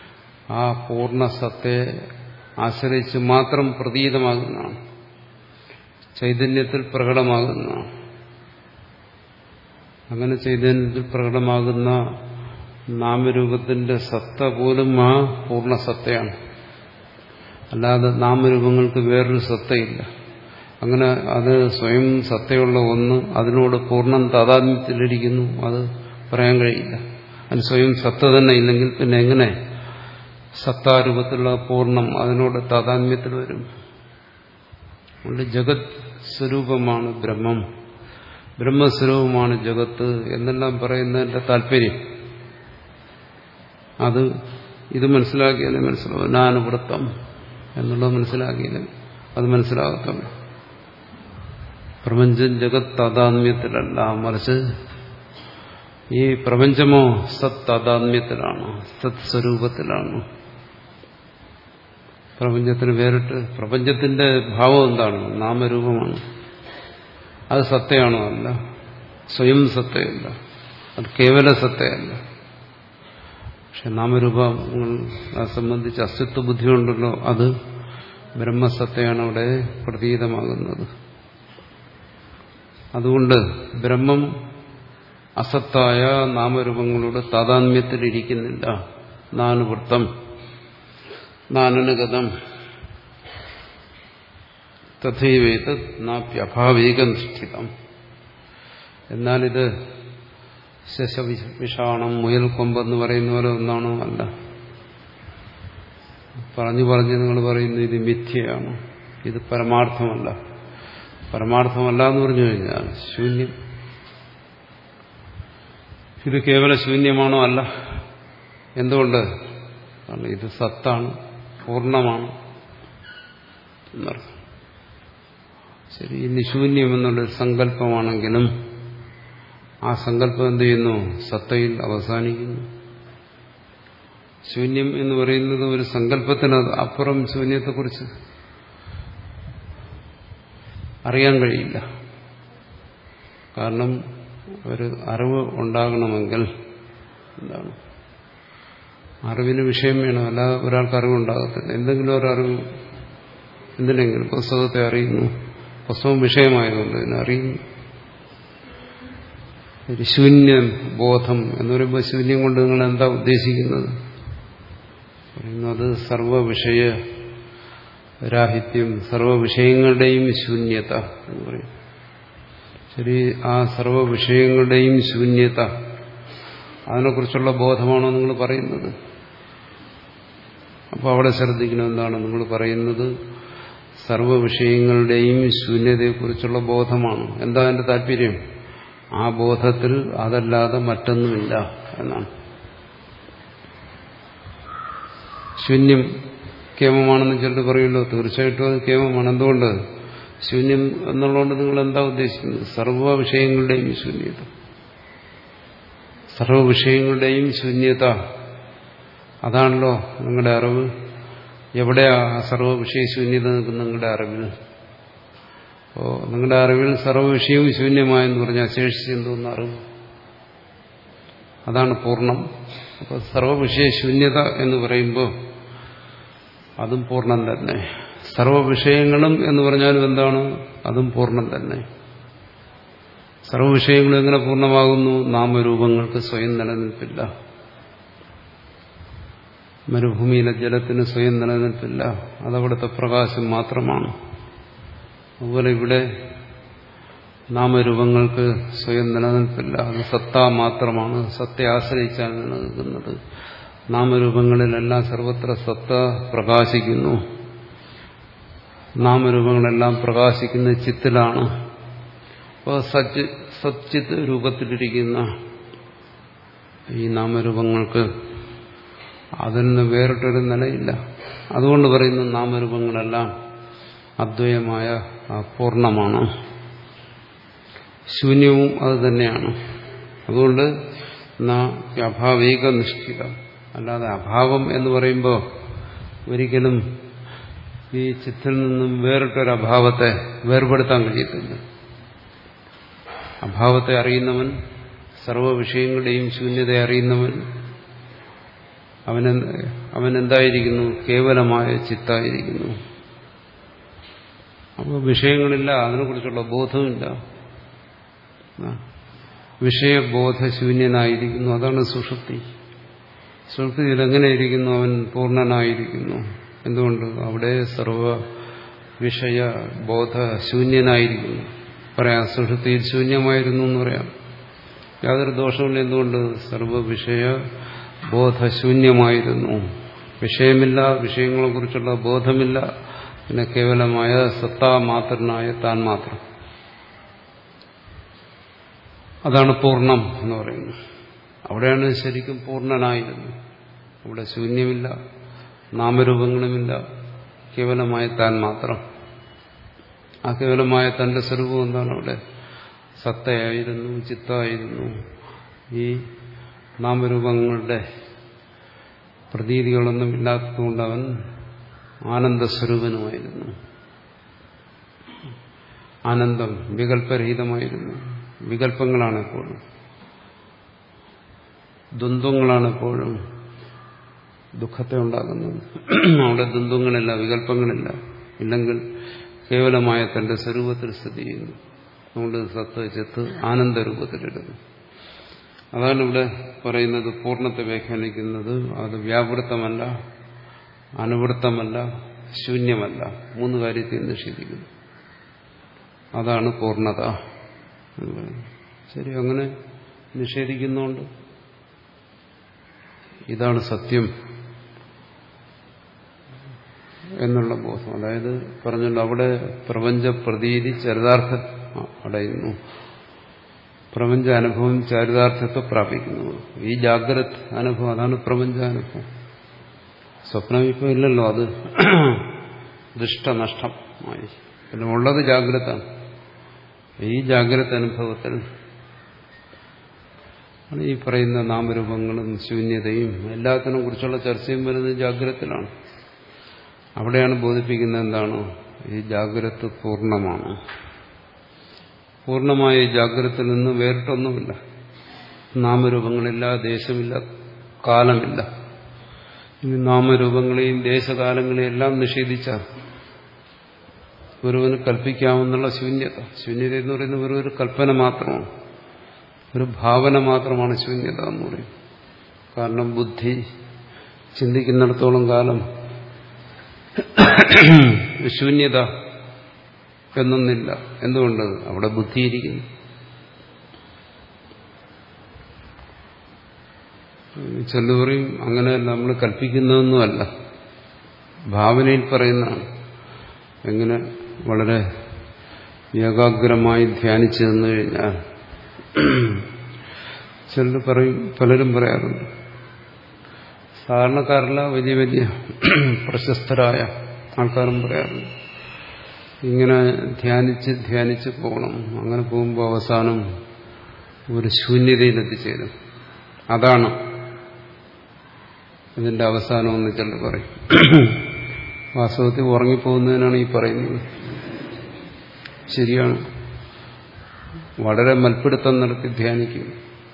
ആ പൂർണ്ണസത്തെ ആശ്രയിച്ച് മാത്രം പ്രതീതമാകുന്നതാണ്. ചൈതന്യത്തിൽ പ്രകടമാകുന്ന, അങ്ങനെ ചൈതന്യത്തിൽ പ്രകടമാകുന്ന നാമരൂപത്തിന്റെ സത്ത പോലും ആ പൂർണ്ണസത്തയാണ്. അല്ലാതെ നാമരൂപങ്ങൾക്ക് വേറൊരു സത്തയില്ല. അങ്ങനെ അത് സ്വയം സത്തയുള്ള ഒന്ന് അതിനോട് പൂർണ്ണം താതാത്മ്യത്തിലിരിക്കുന്നു, അത് പറയാൻ കഴിയില്ല. അതിന് സ്വയം സത്ത തന്നെ ഇല്ലെങ്കിൽ പിന്നെ എങ്ങനെ സത്താരൂപത്തിലുള്ള പൂർണ്ണം അതിനോട് താതാത്മ്യത്തിൽ വരും? അതുകൊണ്ട് ജഗത് സ്വരൂപമാണ് ബ്രഹ്മം, ബ്രഹ്മസ്വരൂപമാണ് ജഗത്ത് എന്നെല്ലാം പറയുന്നതിന്റെ താല്പര്യം അത് ഇത് മനസ്സിലാക്കിയാലേ മനസ്സിലാവും. നാനുവൃത്തം എന്നുള്ളത് മനസ്സിലാക്കിയാലേ അത് മനസ്സിലാകത്തുള്ളൂ. പ്രപഞ്ചം ജഗത് താതാത്മ്യത്തിലല്ല, മറിച്ച് ഈ പ്രപഞ്ചമോ സത് താതാത്മ്യത്തിലാണ്, സത് സ്വരൂപത്തിലാണ്. പ്രപഞ്ചത്തിന് വേറിട്ട് പ്രപഞ്ചത്തിന്റെ ഭാവം എന്താണ്? നാമരൂപമാണ്. അത് സത്തയാണോ? അല്ല. സ്വയം സത്തയല്ല, അത് കേവല സത്തയല്ല. പക്ഷെ നാമരൂപങ്ങളെ സംബന്ധിച്ച് അസ്തിത്വ ബുദ്ധിയുണ്ടല്ലോ, അത് ബ്രഹ്മസത്തയാണ് അവിടെ പ്രതീതമാകുന്നത്. അതുകൊണ്ട് ബ്രഹ്മം അസത്തായ നാമരൂപങ്ങളോട് താതാത്മ്യത്തിലിരിക്കുന്നില്ല. നാനുവൃത്തം നാനനുഗതം തഥൈവേത് നാപ്യഭാവേകനിഷ്ഠിതം. എന്നാലിത് ശശവിഷാണം മുയൽ കൊമ്പെന്ന് പറയുന്ന പോലെ ഒന്നാണോ? അല്ല. പറഞ്ഞു പറഞ്ഞ് നിങ്ങൾ പറയുന്നു ഇത് മിഥ്യയാണ്, ഇത് പരമാർത്ഥമല്ല. പരമാർത്ഥമല്ല എന്ന് പറഞ്ഞു കഴിഞ്ഞാൽ ശൂന്യം. ഇത് കേവല ശൂന്യമാണോ? അല്ല. എന്തുകൊണ്ട്? കാരണം ഇത് സത്താണ്, പൂർണ്ണമാണ് എന്നർത്ഥം. ശരി, ഇനി ശൂന്യം എന്നുള്ളൊരു സങ്കല്പമാണെങ്കിലും ആ സങ്കല്പം എന്ത് ചെയ്യുന്നു? സത്തയിൽ അവസാനിക്കുന്നു. ശൂന്യം എന്ന് പറയുന്നത് ഒരു സങ്കല്പത്തിന് അപ്പുറം ശൂന്യത്തെക്കുറിച്ച് അറിയാൻ കഴിയില്ല. കാരണം ഒരു അറിവ് ഉണ്ടാകണമെങ്കിൽ എന്താണ്? അറിവിന് വിഷയം വേണം, അല്ലാതെ ഒരാൾക്ക് അറിവുണ്ടാകത്തില്ല. എന്തെങ്കിലും ഒരു അറിവ് എന്തിനെങ്കിലും പുസ്തകത്തെ അറിയുന്നു, പുസ്തകം വിഷയമായതുകൊണ്ട് ഇതിനെ അറിയുന്നു. ഒരു ശൂന്യം ബോധം എന്ന് പറയുമ്പോൾ ശൂന്യം കൊണ്ട് നിങ്ങൾ എന്താ ഉദ്ദേശിക്കുന്നത്? പറയുന്നത് സർവവിഷയ രാഹിത്യം, സർവവിഷയങ്ങളുടെയും ശൂന്യത എന്ന് പറയും. ശരി, ആ സർവവിഷയങ്ങളുടെയും ശൂന്യത, അതിനെക്കുറിച്ചുള്ള ബോധമാണോ നിങ്ങൾ പറയുന്നത്? അപ്പോൾ അവിടെ ശ്രദ്ധിക്കണം. എന്താണ് നിങ്ങൾ പറയുന്നത്? സർവവിഷയങ്ങളുടെയും ശൂന്യതയെക്കുറിച്ചുള്ള ബോധമാണ്. എന്താ അതിന്റെ താല്പര്യം? ആ ബോധത്തിൽ അതല്ലാതെ മറ്റൊന്നുമില്ല എന്നാണ്. ശൂന്യം കേമമാണെന്ന് ചിലർ പറയുമല്ലോ. തീർച്ചയായിട്ടും അത് കേമമാണ്. എന്തുകൊണ്ട്? ശൂന്യം എന്നുള്ളതുകൊണ്ട് നിങ്ങൾ എന്താ ഉദ്ദേശിക്കുന്നത്? സർവവിഷയങ്ങളുടെയും ശൂന്യത. സർവവിഷയങ്ങളുടെയും ശൂന്യത അതാണല്ലോ നിങ്ങളുടെ അറിവ്. എവിടെയാ സർവവിഷയ ശൂന്യത നിൽക്കുന്ന നിങ്ങളുടെ അറിവിൽ? അപ്പോൾ നിങ്ങളുടെ അറിവിൽ സർവവിഷയവും ശൂന്യമായെന്ന് പറഞ്ഞാൽ ശേഷിച്ച് എന്തോന്ന് അറിവ്? അതാണ് പൂർണ്ണം. അപ്പോൾ സർവവിഷയ ശൂന്യത എന്ന് പറയുമ്പോൾ അതും പൂർണ്ണം തന്നെ. സർവവിഷയങ്ങളും എന്ന് പറഞ്ഞാലും എന്താണ്? അതും പൂർണ്ണം തന്നെ. സർവവിഷയങ്ങളും എങ്ങനെ പൂർണ്ണമാകുന്നു? നാമരൂപങ്ങൾക്ക് സ്വയം നിലനിൽപ്പില്ല. മരുഭൂമിയിലെ ജലത്തിന് സ്വയം നിലനിൽപ്പില്ല, അതവിടുത്തെ പ്രകാശം മാത്രമാണ്. അതുപോലെ ഇവിടെ നാമരൂപങ്ങൾക്ക് സ്വയം നിലനിൽപ്പില്ല, അത് സത്ത മാത്രമാണ്. സത്തയെ ആശ്രയിച്ചാണ് നിലനിൽക്കുന്നത്. നാമരൂപങ്ങളിലെല്ലാം സർവത്ര സത്ത പ്രകാശിക്കുന്നു. നാമരൂപങ്ങളെല്ലാം പ്രകാശിക്കുന്ന ചിത്തിലാണ്. അപ്പോൾ സച്ച് സച്ചിത്ത് രൂപത്തിലിരിക്കുന്ന ഈ നാമരൂപങ്ങൾക്ക് അതിൽ നിന്ന് വേറിട്ടൊരു നിലയില്ല. അതുകൊണ്ട് പറയുന്നു നാമരൂപങ്ങളെല്ലാം അദ്വയമായ പൂർണ്ണമാണ്. ശൂന്യവും അത് തന്നെയാണ്. അതുകൊണ്ട് അഭാവേക നിഷ്ഠിതം. അല്ലാതെ അഭാവം എന്ന് പറയുമ്പോൾ ഒരിക്കലും ഈ ചിത്തിൽ നിന്നും വേറിട്ടൊരഭാവത്തെ വേർപെടുത്താൻ കഴിയത്തില്ല. അഭാവത്തെ അറിയുന്നവൻ, സർവവിഷയങ്ങളുടെയും ശൂന്യതയെ അറിയുന്നവൻ, അവനെ അവനെന്തായിരിക്കുന്നു? കേവലമായ ചിത്തായിരിക്കുന്നു. അപ്പോൾ വിഷയങ്ങളില്ല, അതിനെക്കുറിച്ചുള്ള ബോധവുമില്ല. വിഷയബോധശൂന്യനായിരിക്കുന്നു. അതാണ് സുഷുപ്തി. സുഷുപ്തിയിൽ എങ്ങനെയിരിക്കുന്നു? അവൻ പൂർണ്ണനായിരിക്കുന്നു. എന്തുകൊണ്ട്? അവിടെ സർവ വിഷയ ബോധശൂന്യനായിരിക്കുന്നു. പറയാം സുഷുപ്തിയിൽ ശൂന്യമായിരുന്നു എന്ന് പറയാം, യാതൊരു ദോഷമില്ല. എന്തുകൊണ്ട്? സർവ വിഷയ ബോധശൂന്യമായിരുന്നു. വിഷയമില്ല, വിഷയങ്ങളെക്കുറിച്ചുള്ള ബോധമില്ല, പിന്നെ കേവലമായ സത്താ മാത്രനായ താൻ മാത്രം. അതാണ് പൂർണ്ണം എന്ന് പറയുന്നത്. അവിടെയാണ് ശരിക്കും പൂർണ്ണനായിരുന്നു. അവിടെ ശൂന്യമില്ല, നാമരൂപങ്ങളുമില്ല, കേവലമായ താൻ മാത്രം. ആ കേവലമായ തന്റെ സ്വരൂപം എന്താണ്? അവിടെ സത്തയായിരുന്നു, ചിത്തായിരുന്നു. ഈ നാമരൂപങ്ങളുടെ പ്രതീതികളൊന്നും ഇല്ലാത്തതുകൊണ്ട് അവൻ ആനന്ദസ്വരൂപനുമായിരുന്നു. ആനന്ദം വികല്പരഹിതമായിരുന്നു. വികല്പങ്ങളാണ് എപ്പോഴും, ദ്വന്ദ്വങ്ങളാണ് എപ്പോഴും ദുഃഖത്തെ ഉണ്ടാകുന്നത്. അവിടെ ദ്വന്ദ്വങ്ങളില്ല, വികല്പങ്ങളില്ല. ഇല്ലെങ്കിൽ കേവലമായ തന്റെ സ്വരൂപത്തിൽ സ്ഥിതി ചെയ്യുന്നു. അതുകൊണ്ട് സത്ത് ചിത്ത് ആനന്ദരൂപത്തിലിടുന്നു. അതാണ് ഇവിടെ പറയുന്നത്. പൂർണ്ണത്തെ വ്യാഖ്യാനിക്കുന്നത് അത് വ്യാവൃത്തമല്ല, അനുവൃത്തമല്ല, ശൂന്യമല്ല. മൂന്ന് കാര്യത്തെ നിഷേധിക്കുന്നു. അതാണ് പൂർണ്ണത എന്ന് പറയുന്നത്. ശരി, അങ്ങനെ നിഷേധിക്കുന്നുണ്ട്. ഇതാണ് സത്യം എന്നുള്ള ബോധം. അതായത് പറഞ്ഞല്ലോ, അവിടെ പ്രപഞ്ച പ്രതീതി ചരിതാർത്ഥം അടയുന്നു, പ്രപഞ്ച അനുഭവം ചരിതാർത്ഥത്തെ പ്രാപിക്കുന്നു. ഈ ജാഗ്രത് അനുഭവം, അതാണ് പ്രപഞ്ചാനുഭവം. സ്വപ്നം ഇപ്പം ഇല്ലല്ലോ, അത് ദുഷ്ടനഷ്ടമായി. പിന്നെ ഉള്ളത് ജാഗ്രതാണ്. ഈ ജാഗ്രത അനുഭവത്തിൽ ഈ പറയുന്ന നാമരൂപങ്ങളും ശൂന്യതയും എല്ലാത്തിനും കുറിച്ചുള്ള ചർച്ചയും വരുന്നത് ജാഗ്രതത്തിലാണ്. അവിടെയാണ് ബോധിപ്പിക്കുന്നത് എന്താണോ, ഈ ജാഗ്രത പൂർണ്ണമാണ്. പൂർണ്ണമായ ഈ ജാഗ്രതയിൽ നിന്ന് വേറിട്ടൊന്നുമില്ല. നാമരൂപങ്ങളില്ല, ദേശമില്ല, കാലമില്ല. ഇനി നാമരൂപങ്ങളെയും ദേശകാലങ്ങളെയും എല്ലാം നിഷേധിച്ചാൽ ഒരുവന് കൽപ്പിക്കാമെന്നുള്ള ശൂന്യത. ശൂന്യത എന്ന് പറയുന്നത് വെറും ഒരു കൽപ്പന മാത്രമാണ്, ഒരു ഭാവന മാത്രമാണ് ശൂന്യത എന്ന് പറയും. കാരണം ബുദ്ധി ചിന്തിക്കുന്നിടത്തോളം കാലം ശൂന്യത എന്നൊന്നില്ല. എന്തുകൊണ്ട്? അവിടെ ബുദ്ധിയിരിക്കുന്നു. ചെല്ലു പറയും അങ്ങനെയല്ല, നമ്മൾ കൽപ്പിക്കുന്നതൊന്നുമല്ല, ഭാവനയിൽ പറയുന്നതാണ്. എങ്ങനെ വളരെ ഏകാഗ്രമായി ധ്യാനിച്ചു നിന്നു കഴിഞ്ഞാൽ ചിലർ പറയും, പലരും പറയാറുണ്ട്, സാധാരണക്കാരല്ല, വലിയ വലിയ പ്രശസ്തരായ ആൾക്കാരും പറയാറുണ്ട്, ഇങ്ങനെ ധ്യാനിച്ച് ധ്യാനിച്ച് പോകണം. അങ്ങനെ പോകുമ്പോൾ അവസാനം ഒരു ശൂന്യതയിൽ എത്തിച്ചേരും. അതാണ് ഇതിന്റെ അവസാനമെന്ന് ചിലർ പറയും. വാസ്തവത്തിൽ ഉറങ്ങിപ്പോകുന്നതിനാണ് ഈ പറയുന്നത്. ശരിയാണ്, വളരെ മൽപ്പിടുത്തം നടത്തി ധ്യാനിക്കും,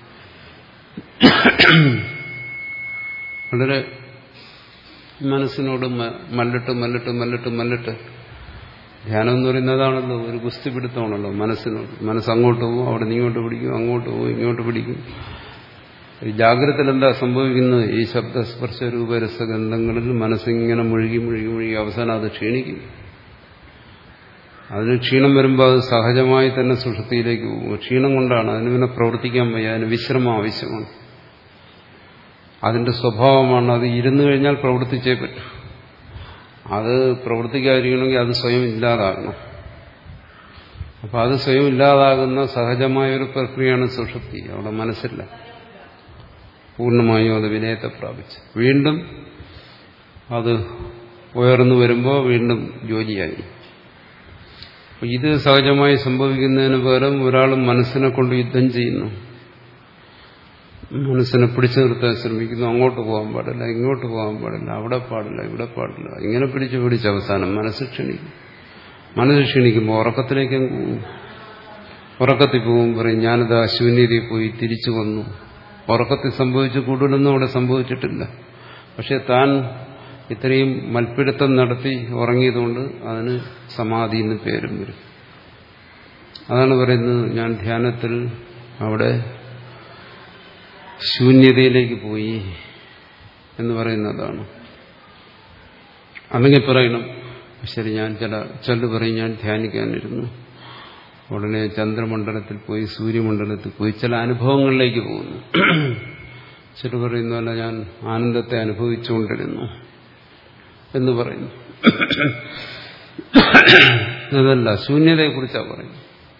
വളരെ മനസ്സിനോട് മല്ലിട്ട് മല്ലിട്ട് മല്ലിട്ട് മല്ലിട്ട് ധ്യാനം എന്ന് പറയുന്നതാണല്ലോ, ഒരു ഗുസ്തിപിടുത്തമാണല്ലോ മനസ്സിനോട്. മനസ്സങ്ങോട്ട് പോകും, അവിടെ നിന്ന് ഇങ്ങോട്ട് പിടിക്കും, അങ്ങോട്ട് പോകും, ഇങ്ങോട്ട് പിടിക്കും. ഈ ജാഗ്രതയിൽ എന്താ സംഭവിക്കുന്നത്? ഈ ശബ്ദസ്പർശ രൂപരസഗന്ധങ്ങളിൽ മനസ്സിങ്ങനെ മുഴുകി മുഴുകി മുഴുകി അവസാനം അത് ക്ഷീണിക്കും. അതിന് ക്ഷീണം വരുമ്പോൾ അത് സഹജമായി തന്നെ സുഷുപ്തിയിലേക്ക് പോകും. ക്ഷീണം കൊണ്ടാണ്, അതിന് പിന്നെ പ്രവർത്തിക്കാൻ വയ്യ, അതിന് വിശ്രമം ആവശ്യമാണ്. അതിന്റെ സ്വഭാവമാണ്. അത് ഇരുന്നു കഴിഞ്ഞാൽ പ്രവർത്തിച്ചേ പറ്റൂ. അത് പ്രവർത്തിക്കാതിരിക്കണമെങ്കിൽ അത് സ്വയം ഇല്ലാതാകണം. അപ്പം അത് സ്വയം ഇല്ലാതാകുന്ന സഹജമായൊരു പ്രക്രിയയാണ് സുഷുപ്തി. അവിടെ മനസ്സില്ല, പൂർണ്ണമായും അത് വിനയത്തെ പ്രാപിച്ച് വീണ്ടും അത് ഉയർന്നു വരുമ്പോൾ വീണ്ടും ജോലിയായി. ഇത് സഹജമായി സംഭവിക്കുന്നതിന് പകരം ഒരാൾ മനസ്സിനെ കൊണ്ട് യുദ്ധം ചെയ്യുന്നു, മനസ്സിനെ പിടിച്ചു നിർത്താൻ ശ്രമിക്കുന്നു. അങ്ങോട്ട് പോകാൻ പാടില്ല, ഇങ്ങോട്ട് പോകാൻ പാടില്ല, അവിടെ പാടില്ല, ഇവിടെ പാടില്ല. ഇങ്ങനെ പിടിച്ച് പിടിച്ച് അവസാനം മനസ്സ് ക്ഷണിക്കും. മനസ്സ് ക്ഷണിക്കുമ്പോൾ ഉറക്കത്തിലേക്ക് പോകും. ഉറക്കത്തിൽ പോകും, പറയും ഞാനിത് ശൂന്യതയിൽ പോയി തിരിച്ചു വന്നു. ഉറക്കത്തിൽ സംഭവിച്ച് കൂടുതലൊന്നും അവിടെ സംഭവിച്ചിട്ടില്ല. പക്ഷെ താൻ ഇത്രയും മൽപ്പിടുത്തം നടത്തി ഉറങ്ങിയതുകൊണ്ട് അതിന് സമാധി എന്ന് പേരും വരും. അതാണ് പറയുന്നത്, ഞാൻ ധ്യാനത്തിൽ അവിടെ ശൂന്യതയിലേക്ക് പോയി എന്ന് പറയുന്നതാണ്. അല്ലെങ്കിൽ പറയണം, ശരി, ഞാൻ ചില ചൊല്ല് പറയും, ഞാൻ ധ്യാനിക്കാനിരുന്നു, ഉടനെ ചന്ദ്രമണ്ഡലത്തിൽ പോയി, സൂര്യമണ്ഡലത്തിൽ പോയി, ചില അനുഭവങ്ങളിലേക്ക് പോകുന്നു. ചില പറയുന്നതല്ല, ഞാൻ ആനന്ദത്തെ അനുഭവിച്ചുകൊണ്ടിരുന്നു എന്ന് പറയുന്നു. അതല്ല, ശൂന്യതയെക്കുറിച്ചാണ് പറയുന്നത്.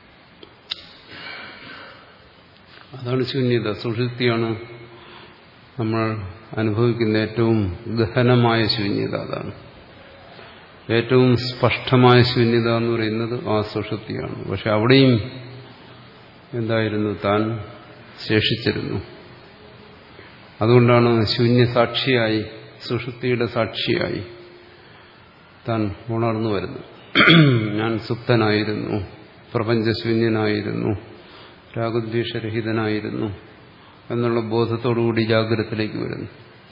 അതാണ് ശൂന്യത. സുഷുപ്തിയാണ് നമ്മൾ അനുഭവിക്കുന്ന ഏറ്റവും ഗഹനമായ ശൂന്യത. അതാണ് ഏറ്റവും സ്പഷ്ടമായ ശൂന്യത എന്ന് പറയുന്നത് ആ സുഷുപ്തിയാണ്. പക്ഷെ അവിടെയും എന്തായിരുന്നു, താൻ ശേഷിച്ചിരുന്നു. അതുകൊണ്ടാണ് ശൂന്യ സാക്ഷിയായി, സുഷുപ്തിയുടെ സാക്ഷിയായി താൻ ഉണർന്നു വരുന്നു. ഞാൻ സുപ്തനായിരുന്നു, പ്രപഞ്ചശൂന്യനായിരുന്നു, രാഗദ്വേഷരഹിതനായിരുന്നു എന്നുള്ള ബോധത്തോടുകൂടി ജാഗ്രതത്തിലേക്ക് വരുന്നു.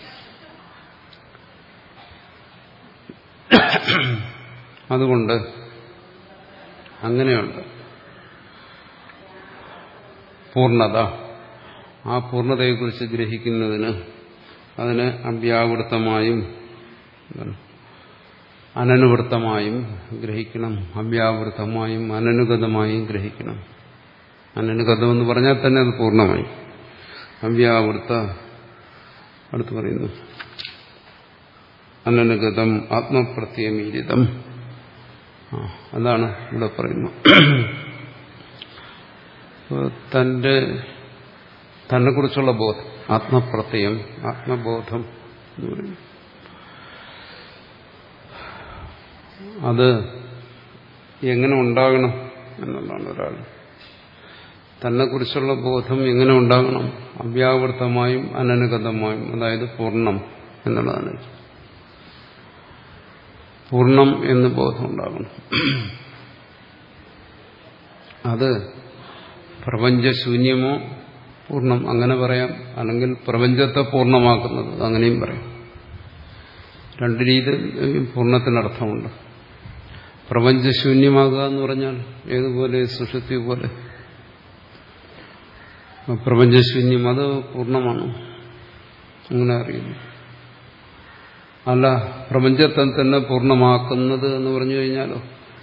അതുകൊണ്ട് അങ്ങനെയുണ്ട് പൂർണ്ണത. ആ പൂർണ്ണതയെക്കുറിച്ച് ഗ്രഹിക്കുന്നതിന് അതിനെ അവ്യാവൃത്തമായും അനനുവൃത്തമായും ഗ്രഹിക്കണം, അവ്യാവൃത്തമായും അനനുഗതമായും ഗ്രഹിക്കണം. അനനുഗതം എന്ന് പറഞ്ഞാൽ തന്നെ അത് പൂർണ്ണമായി. അവ്യാവൃത്ത അടുത്ത് പറയുന്നു അനനുഗതം ആത്മപ്രത്യമീരിതം. അതാണ് ഇവിടെ പറയുന്നത്. തന്റെ തന്നെക്കുറിച്ചുള്ള ബോധം, ആത്മപ്രത്യയം, ആത്മബോധം എന്ന് പറയുന്നു. അത് എങ്ങനെ ഉണ്ടാകണം എന്നുള്ളതാണ് ഒരാൾ. തന്നെക്കുറിച്ചുള്ള ബോധം എങ്ങനെ ഉണ്ടാകണം? അവ്യാവൃത്തമായും അനനുഗതമായും, അതായത് പൂർണ്ണം എന്നുള്ളതാണ്. പൂർണ്ണം എന്ന് ബോധം ഉണ്ടാകണം. അത് പ്രപഞ്ചശൂന്യമോ പൂർണ്ണം അങ്ങനെ പറയാം, അല്ലെങ്കിൽ പ്രപഞ്ചത്തെ പൂർണ്ണമാക്കുന്നത് അങ്ങനെയും പറയാം. രണ്ട് രീതിയിൽ പൂർണ്ണത്തിനർത്ഥമുണ്ട്. പ്രപഞ്ചശൂന്യമാകുക എന്ന് പറഞ്ഞാൽ ഏതുപോലെ, സുഷുപ്തി പോലെ പ്രപഞ്ചശൂന്യം, അത് പൂർണ്ണമാണ്, അങ്ങനെ അറിയുന്നു. അല്ല, പ്രപഞ്ചത്തെ തന്നെ പൂർണ്ണമാക്കുന്നത് എന്ന് പറഞ്ഞു കഴിഞ്ഞാലോ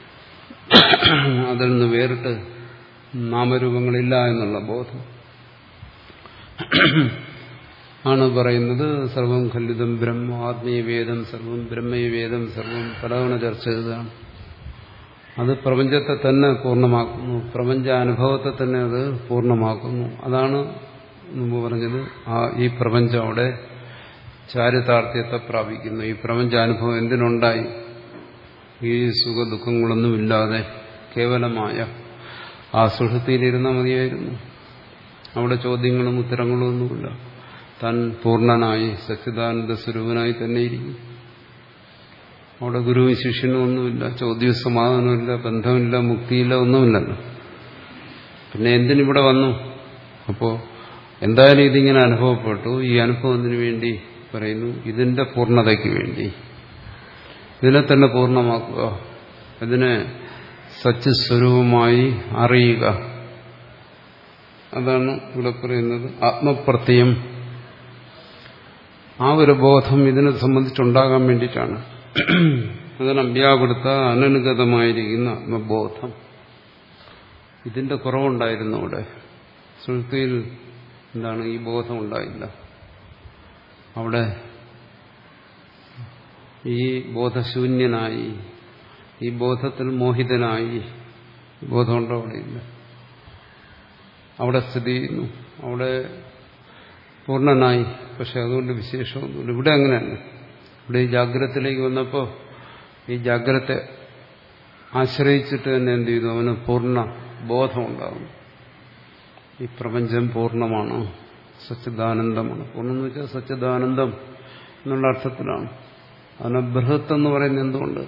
അതിൽ നിന്ന് വേറിട്ട് നാമരൂപങ്ങളില്ല എന്നുള്ള ബോധം ആണ് പറയുന്നത്. സർവം ഖല്ലിതം ബ്രഹ്മ ആത്മീയവേദം സർവം ബ്രഹ്മവേദം സർവം പലതവണ ചർച്ച ചെയ്തതാണ്. അത് പ്രപഞ്ചത്തെ തന്നെ പൂർണ്ണമാക്കുന്നു, പ്രപഞ്ചാനുഭവത്തെ തന്നെ അത് പൂർണ്ണമാക്കുന്നു. അതാണ് മുമ്പ് പറഞ്ഞത്, ആ ഈ പ്രപഞ്ചം അവിടെ ചാരിതാർത്ഥ്യത്തെ പ്രാപിക്കുന്നു. ഈ പ്രപഞ്ചാനുഭവം എന്തിനുണ്ടായി? ഈ സുഖ ദുഃഖങ്ങളൊന്നുമില്ലാതെ കേവലമായ ആ സുഷുപ്തിയിലിരുന്നാൽ മതിയായിരുന്നു. അവിടെ ചോദ്യങ്ങളും ഉത്തരങ്ങളും ഒന്നുമില്ല. താൻ പൂർണ്ണനായി സച്ചിദാനന്ദ സ്വരൂപനായി തന്നെ ഇരിക്കും. അവിടെ ഗുരുവും ശിഷ്യനും ഒന്നുമില്ല, ചോദ്യവും സമാധാനമില്ല, ബന്ധമില്ല, മുക്തിയില്ല, ഒന്നുമില്ലല്ലോ. പിന്നെ എന്തിനിവിടെ വന്നു? അപ്പോൾ എന്തായാലും ഇതിങ്ങനെ അനുഭവപ്പെട്ടു. ഈ അനുഭവത്തിന് വേണ്ടി പറയുന്നു, ഇതിന്റെ പൂർണ്ണതയ്ക്ക് വേണ്ടി ഇതിനെ തന്നെ പൂർണ്ണമാക്കുക, ഇതിനെ സച്ചിസ്വരൂപമായി അറിയുക. അതാണ് ഇവിടെ പറയുന്നത് ആത്മപ്രത്യയം. ആ ഒരു ബോധം ഇതിനെ സംബന്ധിച്ചുണ്ടാകാൻ വേണ്ടിയിട്ടാണ്. അതിന് അവ്യാവൃത്ത അനനുഗതമായിരിക്കുന്ന ആത്മബോധം. ഇതിന്റെ കുറവുണ്ടായിരുന്നു അവിടെ. സുഷുപ്തിയിൽ എന്താണ്, ഈ ബോധം ഉണ്ടായില്ല. അവിടെ ഈ ബോധശൂന്യനായി, ഈ ബോധത്തിൽ മോഹിതനായി, ബോധമുണ്ടോ? അവിടെ ഇല്ല. അവിടെ സ്ഥിതി ചെയ്യുന്നു, അവിടെ പൂർണ്ണനായി. പക്ഷെ അതുകൊണ്ട് വിശേഷമൊന്നുമില്ല. ഇവിടെ അങ്ങനെയല്ല. ഇവിടെ ഈ ജാഗ്രതത്തിലേക്ക് വന്നപ്പോൾ ഈ ജാഗ്രത ആശ്രയിച്ചിട്ട് തന്നെ എന്ത് ചെയ്തു? അവന് പൂർണ്ണ ബോധമുണ്ടാകും. ഈ പ്രപഞ്ചം പൂർണ്ണമാണ്, സച്ചിദാനന്ദമാണ്. പൂർണ്ണം എന്ന് വെച്ചാൽ സച്ചിദാനന്ദം എന്നുള്ള അർത്ഥത്തിലാണ്. അതിനെ ബൃഹത്ത് എന്ന് പറയുന്നത് എന്തുകൊണ്ട്?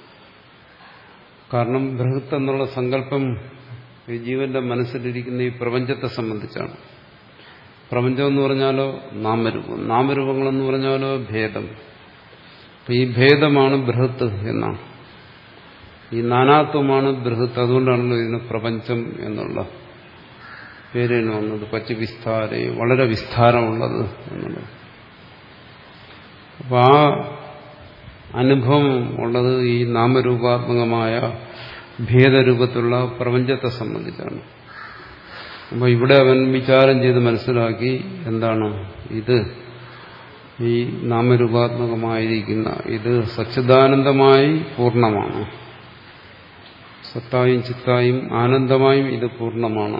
കാരണം ബൃഹത്ത് എന്നുള്ള സങ്കല്പം ഈ ജീവന്റെ മനസ്സിലിരിക്കുന്ന ഈ പ്രപഞ്ചത്തെ സംബന്ധിച്ചാണ്. പ്രപഞ്ചം എന്ന് പറഞ്ഞാലോ നാമരൂപം, നാമരൂപങ്ങളെന്ന് പറഞ്ഞാലോ ഭേദം. ഈ ഭേദമാണ് ബൃഹത്ത് എന്നാണ്. ഈ നാനാത്വമാണ് ബൃഹത്ത്. അതുകൊണ്ടാണല്ലോ ഇതിന് പ്രപഞ്ചം എന്നുള്ള പേരിന് വന്നത്. പറ്റി വിസ്താരേ, വളരെ വിസ്താരമുള്ളത് എന്നുള്ളത്. അപ്പൊ ആ അനുഭവം ഉള്ളത് ഈ നാമരൂപാത്മകമായ ഭേദരൂപത്തിലുള്ള പ്രപഞ്ചത്തെ സംബന്ധിച്ചാണ്. അപ്പൊ ഇവിടെ അവൻ വിചാരം ചെയ്ത് മനസ്സിലാക്കി എന്താണ് ഇത്, ഈ നാമരൂപാത്മകമായിരിക്കുന്ന ഇത് സച്ചിദാനന്ദമായി പൂർണ്ണമാണ്. സത്തായും ചിത്തായും ആനന്ദമായും ഇത് പൂർണ്ണമാണ്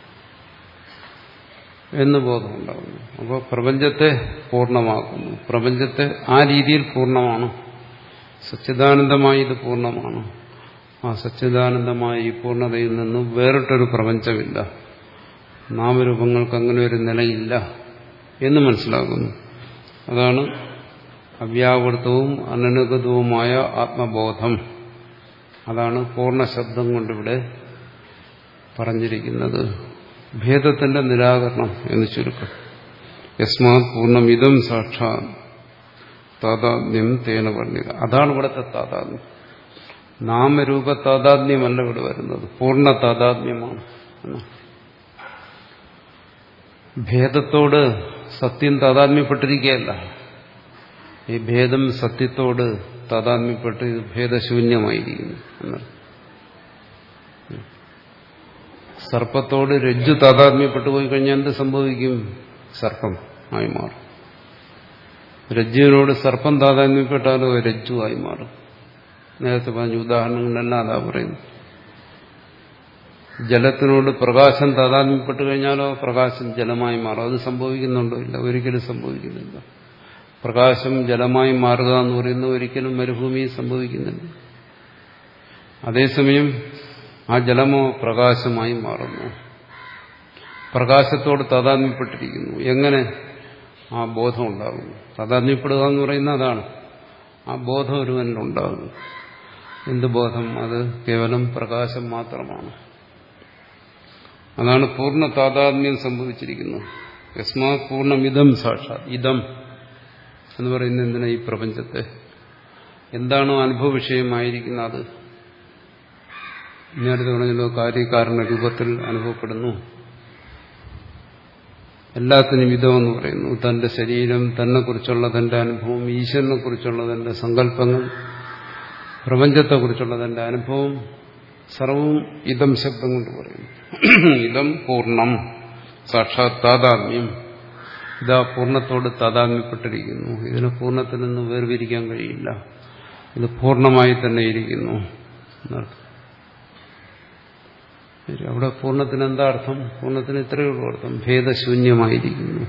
എന്ന് ബോധമുണ്ടാകുന്നു. അപ്പോൾ പ്രപഞ്ചത്തെ പൂർണ്ണമാക്കുന്നു. പ്രപഞ്ചത്തെ ആ രീതിയിൽ പൂർണ്ണമാണ്. സച്ചിദാനന്ദമായി ഇത് പൂർണ്ണമാണ്. ആ സച്ചിദാനന്ദമായ ഈ പൂർണ്ണതയിൽ നിന്നും വേറിട്ടൊരു പ്രപഞ്ചമില്ല, നാമരൂപങ്ങൾക്ക് അങ്ങനെ ഒരു നിലയില്ല എന്ന് മനസ്സിലാക്കുന്നു. അതാണ് അവ്യാവൃതവും അനനുഗതവുമായ ആത്മബോധം. അതാണ് പൂർണ്ണ ശബ്ദം കൊണ്ടിവിടെ പറഞ്ഞിരിക്കുന്നത്. ഭേദത്തിന്റെ നിരാകരണം എന്ന് ചുരുക്കം. യസ്മാത് പൂർണ്ണം ഇദം സാക്ഷാത് താതാത്മ്യം തേന വർണ്ണിത. അതാണ് ഇവിടുത്തെ താതാത്മ്യം. നാമരൂപ താതാത്മ്യമല്ല ഇവിടെ വരുന്നത്, പൂർണ്ണ താതാത്മ്യമാണ്. ഭേദത്തോട് സത്യം താതാത്മ്യപ്പെട്ടിരിക്കുകയല്ല. ഈ ഭേദം സത്യത്തോട് താതാത്മ്യപ്പെട്ട് ഇത് ഭേദശൂന്യമായിരിക്കുന്നു എന്നാണ്. സർപ്പത്തോട് രജ്ജു താതാത്മ്യപ്പെട്ടു പോയി കഴിഞ്ഞാൽ എന്ത് സംഭവിക്കും? സർപ്പം ആയി മാറും. രജ്ജുവിനോട് സർപ്പം താതാത്മ്യപ്പെട്ടാലോ രജ്ജു ആയി മാറും. നേരത്തെ പറഞ്ഞ ഉദാഹരണങ്ങളെല്ലാം അതാ പറയുന്നു. ജലത്തിനോട് പ്രകാശം താതാത്മ്യപ്പെട്ട് കഴിഞ്ഞാലോ പ്രകാശം ജലമായി മാറും. അത് സംഭവിക്കുന്നുണ്ടോ? ഇല്ല, ഒരിക്കലും സംഭവിക്കുന്നില്ല. പ്രകാശം ജലമായി മാറുക എന്ന് പറയുന്നത് ഒരിക്കലും മരുഭൂമിയിൽ സംഭവിക്കുന്നില്ല. അതേസമയം ആ ജലമോ പ്രകാശമായി മാറുന്നു, പ്രകാശത്തോട് താതാത്മ്യപ്പെട്ടിരിക്കുന്നു. എങ്ങനെ ആ ബോധം ഉണ്ടാകുന്നു? താതാത്മ്യപ്പെടുക എന്ന് പറയുന്നത് അതാണ്. ആ ബോധം ഒരുവനിലുണ്ടാകുന്നു. എന്ത് ബോധം? അത് കേവലം പ്രകാശം മാത്രമാണ്. അതാണ് പൂർണ്ണ താതാത്മ്യം സംഭവിച്ചിരിക്കുന്നത്. യസ്മാ പൂർണ്ണമിതം സാക്ഷാത്. ഇതം എന്ന് പറയുന്നത് എന്തിനാ? ഈ പ്രപഞ്ചത്തെ എന്താണോ അനുഭവ വിഷയമായിരിക്കുന്നത് അത്. നേരത്തെ പറഞ്ഞല്ലോ, കാര്യകാരണ രൂപത്തിൽ അനുഭവപ്പെടുന്നു. എല്ലാത്തിനും ഇതമെന്ന് പറയുന്നു. തന്റെ ശരീരം, തന്നെ കുറിച്ചുള്ള തന്റെ അനുഭവം, ഈശ്വരനെ കുറിച്ചുള്ള തന്റെ സങ്കല്പങ്ങൾ, പ്രപഞ്ചത്തെക്കുറിച്ചുള്ള തന്റെ അനുഭവം, സർവവും ഇതം ശബ്ദം കൊണ്ട് പറയുന്നു. ഇതം പൂർണ്ണം സാക്ഷാത് താതാത്മ്യം. ഇതാ പൂർണ്ണത്തോട് താതാത്മ്യപ്പെട്ടിരിക്കുന്നു. ഇതിന് പൂർണ്ണത്തിൽ നിന്ന് വേർതിരിക്കാൻ കഴിയില്ല. ഇത് പൂർണ്ണമായി തന്നെ ഇരിക്കുന്നു എന്നർത്ഥം. അവിടെ പൂർണ്ണത്തിന് എന്താ അർത്ഥം? പൂർണ്ണത്തിന് ഇത്രയേ ഉള്ളൂ അർത്ഥം, ഭേദശൂന്യമായിരിക്കുന്നു.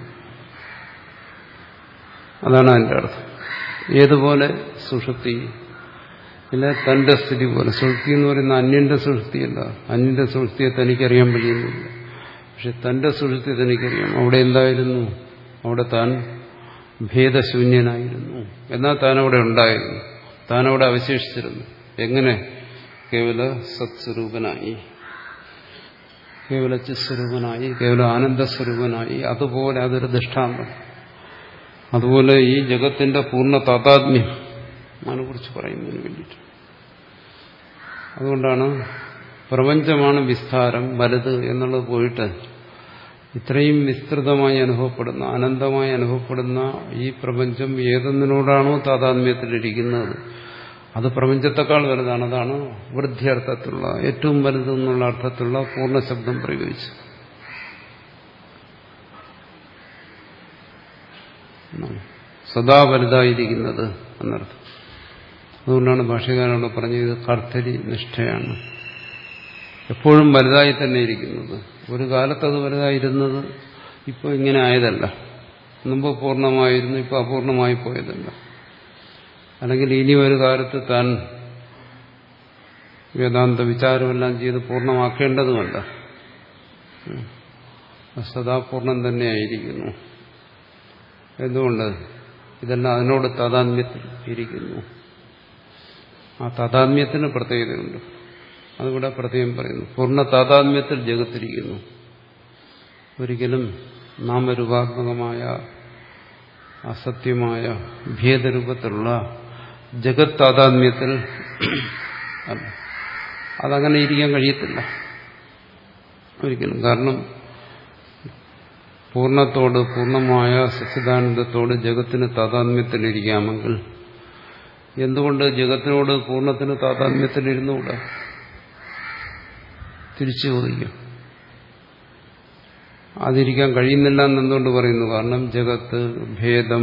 അതാണ് അതിന്റെ അർത്ഥം. ഏതുപോലെ സുഷുപ്തി ഇല്ല, തന്റെ സ്ഥിതി പോലെ. സുഷുപ്തി എന്ന് പറയുന്ന അന്യന്റെ സുഷുപ്തിയല്ല. അന്യന്റെ സുഷുപ്തിയെ തനിക്കറിയാൻ കഴിയുന്നില്ല. പക്ഷെ തന്റെ സുഷുപ്തി തനിക്കറിയാം. അവിടെ എന്തായിരുന്നു? അവിടെ താൻ ഭേദശൂന്യനായിരുന്നു. എന്നാൽ താൻ അവിടെ ഉണ്ടായിരുന്നു, താൻ അവിടെ അവശേഷിച്ചിരുന്നു. എങ്ങനെ? കേവല സത്സ്വരൂപനായി, കേവല ചിസ്വരൂപനായി, കേവല ആനന്ദസ്വരൂപനായി. അതുപോലെ അതൊരു ദൃഷ്ടാന്തം. അതുപോലെ ഈ ജഗത്തിന്റെ പൂർണ്ണ താതാത്മ്യം അതിനെക്കുറിച്ച് പറയുന്നതിന് വേണ്ടിയിട്ട്. അതുകൊണ്ടാണ് പ്രപഞ്ചമാണ് വിസ്താരം, വലുത് എന്നുള്ളത് പോയിട്ട് ഇത്രയും വിസ്തൃതമായി അനുഭവപ്പെടുന്ന, അനന്തമായി അനുഭവപ്പെടുന്ന ഈ പ്രപഞ്ചം ഏതൊന്നിനോടാണോ താതാത്മ്യത്തിലിരിക്കുന്നത് അത് പ്രപഞ്ചത്തെക്കാൾ വലുതാണ്. അതാണ് വൃദ്ധ്യർത്ഥത്തിലുള്ള, ഏറ്റവും വലുതെന്നുള്ള അർത്ഥത്തിലുള്ള പൂർണ്ണശബ്ദം പ്രയോഗിച്ചു. സദാ വലുതായിരിക്കുന്നത് എന്നർത്ഥം. അതുകൊണ്ടാണ് ഭാഷ്യകാരനോട് പറഞ്ഞത് ഇത് കർത്തരി നിഷ്ഠയാണ്. എപ്പോഴും വലുതായി തന്നെ ഇരിക്കുന്നത്. ഒരു കാലത്ത് അത് വലുതായിരുന്നത് ഇപ്പോൾ ഇങ്ങനെ ആയതല്ല. മുമ്പ് പൂർണ്ണമായിരുന്നു, ഇപ്പോൾ അപൂർണമായി പോയതല്ല. അല്ലെങ്കിൽ ഇനി ഒരു കാലത്ത് താൻ വേദാന്ത വിചാരമെല്ലാം ചെയ്ത് പൂർണ്ണമാക്കേണ്ടതുമല്ല. സദാ പൂർണ്ണം തന്നെയായിരിക്കുന്നു. എന്തുകൊണ്ട്? ഇതെല്ലാം അതിനോട് താതാത്മ്യത്തിൽ ഇരിക്കുന്നു. ആ താതാത്മ്യത്തിന് പ്രത്യേകതയുണ്ട്. അതിവിടെ പ്രത്യേകം പറയുന്നു. പൂർണ്ണ താതാത്മ്യത്തിൽ ജഗത്തിരിക്കുന്നു. ഒരിക്കലും നാമരൂപാത്മകമായ അസത്യമായ ഭേദരൂപത്തിലുള്ള ജഗത് താതാത്മ്യത്തിൽ അല്ല, അതങ്ങനെ ഇരിക്കാൻ കഴിയത്തില്ല ഒരിക്കലും. കാരണം പൂർണ്ണത്തോട്, പൂർണ്ണമായ സച്ചിദാനന്ദത്തോട് ജഗത്തിന് താതാത്മ്യത്തിലിരിക്കാമെങ്കിൽ എന്തുകൊണ്ട് ജഗത്തിനോട് പൂർണ്ണത്തിന് താതാത്മ്യത്തിലിരുന്നുകൂടാ? തിരിച്ചു ചോദിക്കും. അതിരിക്കാൻ കഴിയുന്നില്ല എന്നെന്തുകൊണ്ട് പറയുന്നു? കാരണം ജഗത്ത് ഭേദം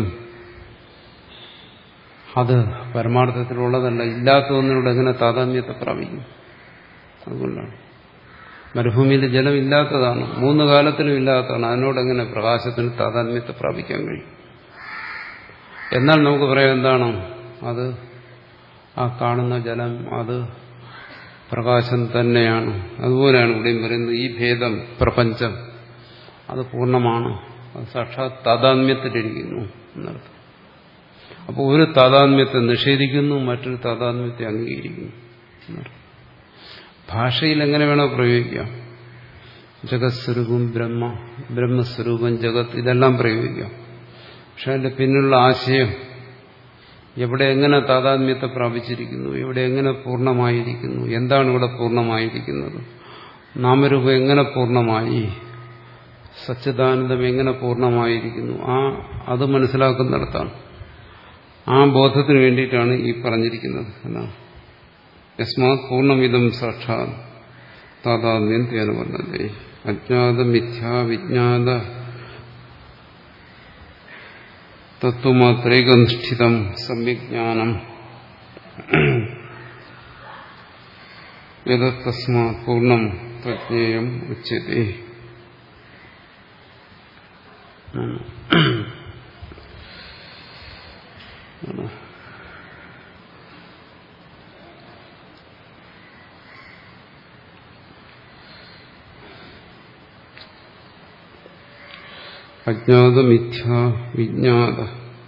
അത് പരമാർത്ഥത്തിലുള്ളതല്ല. ഇല്ലാത്ത ഒന്നിനോട് എങ്ങനെ താതാത്മ്യത്തെ പ്രാപിക്കും? അതുകൊണ്ടാണ്. മരുഭൂമിയിൽ ജലം ഇല്ലാത്തതാണ്, മൂന്ന് കാലത്തിലും ഇല്ലാത്തതാണ്. അതിനോടെങ്ങനെ പ്രകാശത്തിന് താതാത്മ്യത്തെ പ്രാപിക്കാൻ കഴിയും? എന്നാൽ നമുക്ക് പറയാം എന്താണ് അത്? ആ കാണുന്ന ജലം അത് പ്രകാശം തന്നെയാണ്. അതുപോലെയാണ് ഇവിടെയും പറയുന്നത്. ഈ ഭേദം, പ്രപഞ്ചം, അത് പൂർണ്ണമാണ്, അത് സാക്ഷാത് താതാത്മ്യത്തിലിരിക്കുന്നു എന്നർത്ഥം. അപ്പോൾ ഒരു താതാത്മ്യത്തെ നിഷേധിക്കുന്നു, മറ്റൊരു താതാത്മ്യത്തെ അംഗീകരിക്കുന്നു എന്നർത്ഥം. ഭാഷയിൽ എങ്ങനെ വേണോ പ്രയോഗിക്കാം. ജഗത് സ്വരൂപം ബ്രഹ്മ, ബ്രഹ്മസ്വരൂപം ജഗത്, ഇതെല്ലാം പ്രയോഗിക്കാം. പക്ഷെ അതിന്റെ പിന്നിലുള്ള ആശയം എവിടെ എങ്ങനെ താതാത്മ്യത്തെ പ്രാപിച്ചിരിക്കുന്നു, എവിടെ എങ്ങനെ പൂർണ്ണമായിരിക്കുന്നു, എന്താണ് ഇവിടെ പൂർണ്ണമായിരിക്കുന്നത്, നാമരൂപം എങ്ങനെ പൂർണ്ണമായി, സച്ചിദാനന്ദം എങ്ങനെ പൂർണ്ണമായിരിക്കുന്നു, ആ അത് മനസ്സിലാക്കുന്നിടത്താണ്. ആ ബോധത്തിന് വേണ്ടിയിട്ടാണ് ഈ പറഞ്ഞിരിക്കുന്നത് എന്നാണ്. യസ്മാത് പൂർണ്ണമിതം സാക്ഷാത് താതാത്മ്യം തേന വർണ്ണതേ. അജ്ഞാത മിഥ്യാ വിജ്ഞാത തത്വമാത്രൈകനിഷ്ഠിതം സമ്യജ്ഞാനം യതസ്മാത് പൂർണ്ണം പ്രജ്ഞേയം ഉച്യതേ. അജ്ഞാത മിഥ്യാ വിജ്ഞാത.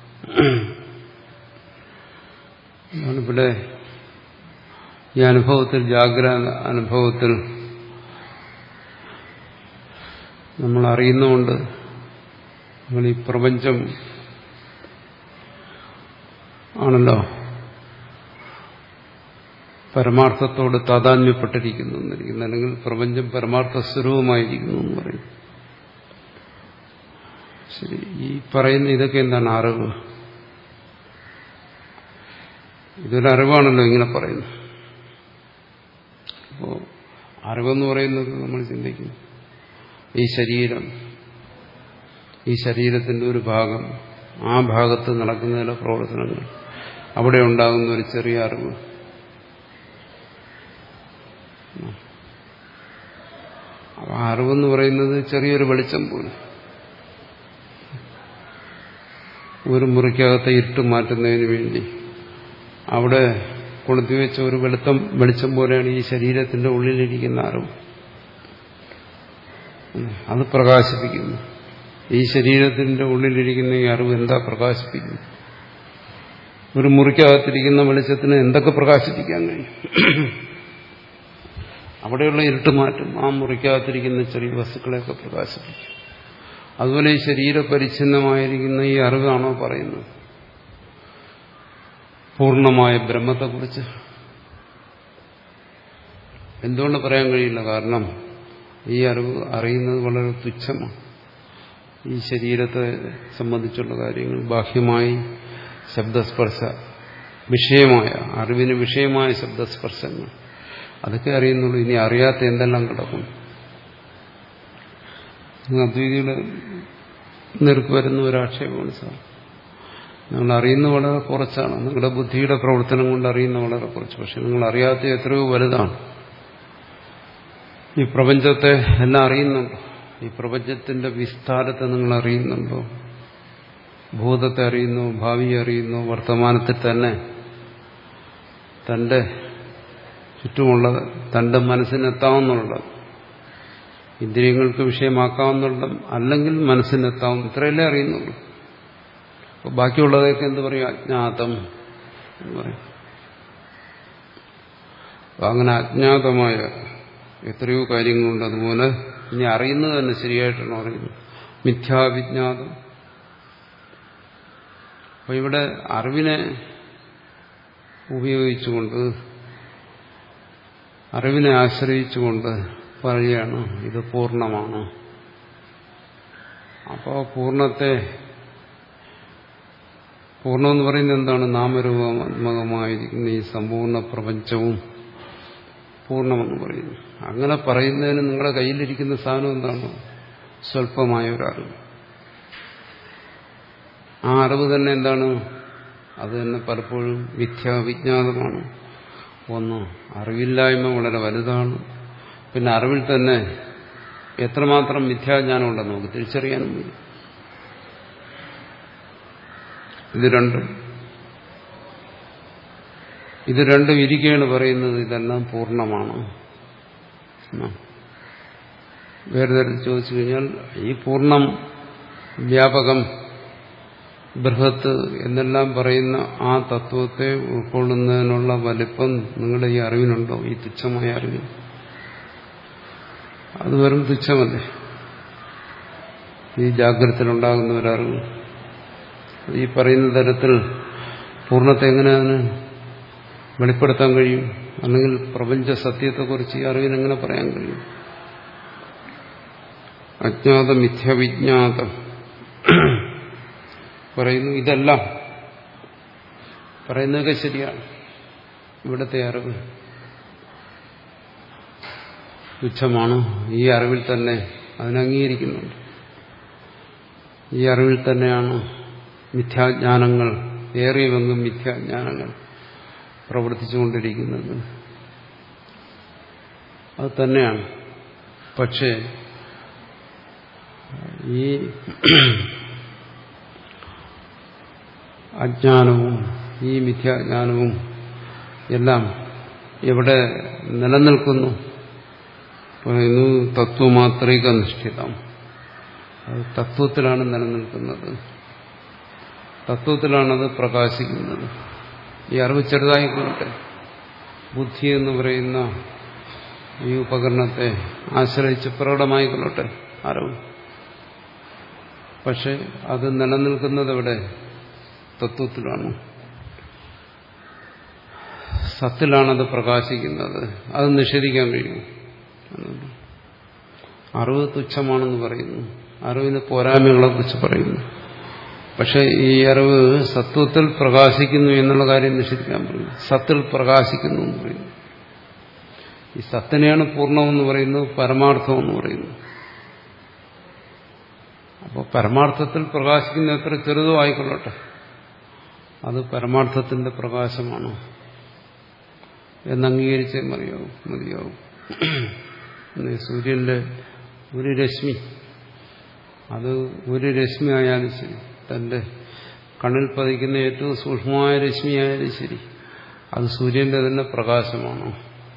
ഇവിടെ ഈ അനുഭവത്തിൽ, ജാഗ്രത അനുഭവത്തിൽ നമ്മൾ അറിയുന്നുകൊണ്ട് നമ്മൾ ഈ പ്രപഞ്ചം ആണല്ലോ പരമാർത്ഥത്തോട് താതാത്മ്യപ്പെട്ടിരിക്കുന്നു എന്നിരിക്കുന്നു, അല്ലെങ്കിൽ പ്രപഞ്ചം പരമാർത്ഥ സ്വരൂപമായിരിക്കുന്നു എന്ന് പറയും. ശരി, ഈ പറയുന്ന ഇതൊക്കെ എന്താണ്? അറിവ്. ഇതൊരു അറിവാണല്ലോ ഇങ്ങനെ പറയുന്നത്. അപ്പോ അറിവെന്ന് പറയുന്നത് നമ്മൾ ചിന്തിക്കുന്നു, ഈ ശരീരം, ഈ ശരീരത്തിന്റെ ഒരു ഭാഗം, ആ ഭാഗത്ത് നടക്കുന്ന ചില പ്രവർത്തനങ്ങൾ, അവിടെ ഉണ്ടാകുന്ന ഒരു ചെറിയ അറിവ്. ആ അറിവെന്ന് പറയുന്നത് ചെറിയൊരു വെളിച്ചം പോലും. ഒരു മുറിക്കകത്തെ ഇരുട്ട് മാറ്റുന്നതിന് വേണ്ടി അവിടെ കൊളുത്തിവെച്ച ഒരു വെളുത്തം വെളിച്ചം പോലെയാണ് ഈ ശരീരത്തിന്റെ ഉള്ളിലിരിക്കുന്ന അറിവ്. അത് പ്രകാശിപ്പിക്കുന്നു. ഈ ശരീരത്തിന്റെ ഉള്ളിലിരിക്കുന്ന ഈ അറിവ് എന്താ പ്രകാശിപ്പിക്കുന്നു? ഒരു മുറിക്കകത്തിരിക്കുന്ന വെളിച്ചത്തിന് എന്തൊക്കെ പ്രകാശിപ്പിക്കാൻ കഴിയും? അവിടെയുള്ള ഇരുട്ട് മാറ്റും, ആ മുറിക്കകത്തിരിക്കുന്ന ചെറിയ വസ്തുക്കളെയൊക്കെ പ്രകാശിപ്പിക്കും. അതുപോലെ ഈ ശരീരപരിച്ഛിന്നമായിരിക്കുന്ന ഈ അറിവാണോ പറയുന്നത് പൂർണ്ണമായ ബ്രഹ്മത്തെക്കുറിച്ച്? എന്തുകൊണ്ട് പറയാൻ കഴിയില്ല? കാരണം ഈ അറിവ് അറിയുന്നത് വളരെ തുച്ഛമാണ്. ഈ ശരീരത്തെ സംബന്ധിച്ചുള്ള കാര്യങ്ങൾ, ബാഹ്യമായി ശബ്ദസ്പർശ വിഷയമായ, അറിവിന് വിഷയമായ ശബ്ദസ്പർശങ്ങൾ, അതൊക്കെ അറിയുന്നുള്ളൂ. ഇനി അറിയാത്ത എന്തെല്ലാം കിടക്കും? അദ്വൈതിയുടെ നേർക്ക് വരുന്ന ഒരാക്ഷേപമാണ് സാർ, നിങ്ങൾ അറിയുന്ന വളരെ കുറച്ചാണ്, നിങ്ങളുടെ ബുദ്ധിയുടെ പ്രവർത്തനം കൊണ്ട് അറിയുന്ന വളരെ കുറച്ച്. പക്ഷെ നിങ്ങൾ അറിയാത്ത എത്രയോ വലുതാണ്. ഈ പ്രപഞ്ചത്തെ എല്ലാം അറിയുന്നുണ്ടോ? ഈ പ്രപഞ്ചത്തിന്റെ വിസ്താരത്തെ നിങ്ങൾ അറിയുന്നുണ്ടോ? ഭൂതത്തെ അറിയുന്നു, ഭാവിയെ അറിയുന്നു, വർത്തമാനത്തിൽ തന്നെ തന്റെ ചുറ്റുമുള്ളത് തന്റെ മനസ്സിനെത്താവുന്നുള്ളത്, ഇന്ദ്രിയങ്ങൾക്ക് വിഷയമാക്കാവുന്ന, അല്ലെങ്കിൽ മനസ്സിനെത്താവുന്ന, ഇത്രയല്ലേ അറിയുന്നുള്ളൂ. അപ്പോൾ ബാക്കിയുള്ളതൊക്കെ എന്ത് പറയും? അജ്ഞാതം എന്ന് പറയും. അപ്പം അങ്ങനെ അജ്ഞാതമായ എത്രയോ കാര്യങ്ങളുണ്ട്. അതുപോലെ ഇനി അറിയുന്നത് തന്നെ ശരിയായിട്ടാണ് അറിയുന്നത്, മിഥ്യാവിജ്ഞാതം. അപ്പോൾ ഇവിടെ അറിവിനെ ഉപയോഗിച്ചുകൊണ്ട് അറിവിനെ ആശ്രയിച്ചുകൊണ്ട് പറയുകയാണ് ഇത് പൂർണ്ണമാണ്. അപ്പോൾ പൂർണ്ണത്തെ പൂർണ്ണമെന്ന് പറയുന്നത് എന്താണ്? നാമരൂപാത്മകമായിരിക്കുന്ന ഈ സമ്പൂർണ്ണ പ്രപഞ്ചവും പൂർണ്ണമെന്ന് പറയുന്നു. അങ്ങനെ പറയുന്നതിന് നിങ്ങളുടെ കയ്യിലിരിക്കുന്ന സാധനം എന്താണ്? സ്വല്പമായ ഒരറിവ്. ആ അറിവ് തന്നെ എന്താണ്? അത് തന്നെ പലപ്പോഴും മിഥ്യാവിജ്ഞാതമാണ്. ഒന്ന്, അറിവില്ലായ്മ വളരെ വലുതാണ്. പിന്നെ അറിവിൽ തന്നെ എത്രമാത്രം മിഥ്യാജ്ഞാനം ഉണ്ടെന്ന് നമുക്ക് തിരിച്ചറിയാനും വരും. ഇത് രണ്ടും ഇത് രണ്ടും ഇരിക്കുകയാണ് പറയുന്നത് ഇതെല്ലാം പൂർണ്ണമാണ്. വേറെ തരത്തിൽ ചോദിച്ചു കഴിഞ്ഞാൽ ഈ പൂർണ്ണം, വ്യാപകം, ബൃഹത്ത് എന്നെല്ലാം പറയുന്ന ആ തത്വത്തെ ഉൾക്കൊള്ളുന്നതിനുള്ള വലിപ്പം നിങ്ങളുടെ ഈ അറിവിനുണ്ടോ? ഈ തുച്ഛമായ അറിവിൽ അത് വെറും തുച്ഛമല്ലേ? ഈ ജാഗ്രതയിലുണ്ടാകുന്ന ഒരറിവ് ഈ പറയുന്ന തരത്തിൽ പൂർണ്ണത്തെ എങ്ങനെ അതിന് വെളിപ്പെടുത്താൻ കഴിയും? അല്ലെങ്കിൽ പ്രപഞ്ച സത്യത്തെക്കുറിച്ച് ഈ അറിവിന് എങ്ങനെ പറയാൻ കഴിയും? അജ്ഞാത മിഥ്യാവിജ്ഞാതം പറയുന്നു. ഇതെല്ലാം പറയുന്നതൊക്കെ ശരിയാണ്. ഇവിടുത്തെ അറിവ് തുച്ഛമാണ്. ഈ അറിവിൽ തന്നെ അതിനംഗീകരിക്കുന്നുണ്ട്. ഈ അറിവിൽ തന്നെയാണ് മിഥ്യാജ്ഞാനങ്ങൾ, ഏറിയവെങ്കും മിഥ്യാജ്ഞാനങ്ങൾ പ്രവർത്തിച്ചുകൊണ്ടിരിക്കുന്നത്. അത് തന്നെയാണ്. പക്ഷേ ഈ അജ്ഞാനവും ഈ മിഥ്യാജ്ഞാനവും എല്ലാം എവിടെ നിലനിൽക്കുന്നു? പറയുന്നു തത്വമാത്രിക നിഷ്ഠിതം. അത് തത്വത്തിലാണ് നിലനിൽക്കുന്നത്, തത്വത്തിലാണത് പ്രകാശിക്കുന്നത്. ഈ അറിവ് ചെറുതായിക്കൊള്ളട്ടെ, ബുദ്ധി എന്ന് പറയുന്ന ഈ ഉപകരണത്തെ ആശ്രയിച്ച് പ്രകടമായിക്കൊള്ളട്ടെ അറിവ്. പക്ഷെ അത് നിലനിൽക്കുന്നത് എവിടെ? തത്വത്തിലാണ്, സത്തിലാണത് പ്രകാശിക്കുന്നത്. അത് നിഷേധിക്കാൻ കഴിയും. അറിവ് തുച്ഛമാണെന്ന് പറയുന്നു, അറിവിന് പോരായ്മകളെ കുറിച്ച് പറയുന്നു. പക്ഷെ ഈ അറിവ് സത്വത്തിൽ പ്രകാശിക്കുന്നു എന്നുള്ള കാര്യം നിഷേധിക്കാൻ പറയും. സത്തിൽ പ്രകാശിക്കുന്നു എന്ന് പറയുന്നു. ഈ സത്തിനെയാണ് പൂർണ്ണമെന്ന് പറയുന്നത്, പരമാർത്ഥമെന്ന് പറയുന്നു. അപ്പോൾ പരമാർത്ഥത്തിൽ പ്രകാശിക്കുന്ന എത്ര ചെറുതോ ആയിക്കൊള്ളട്ടെ, അത് പരമാർത്ഥത്തിന്റെ പ്രകാശമാണ് എന്നംഗീകരിച്ചേ മതിയാവും മതിയാവും സൂര്യന്റെ ഒരു രശ്മി, അത് ഒരു രശ്മി ആയാലും ശരി, തന്റെ കണ്ണിൽ പതിക്കുന്ന ഏറ്റവും സൂക്ഷ്മമായ രശ്മിയായാലും ശരി, അത് സൂര്യന്റെ തന്നെ പ്രകാശമാണ്.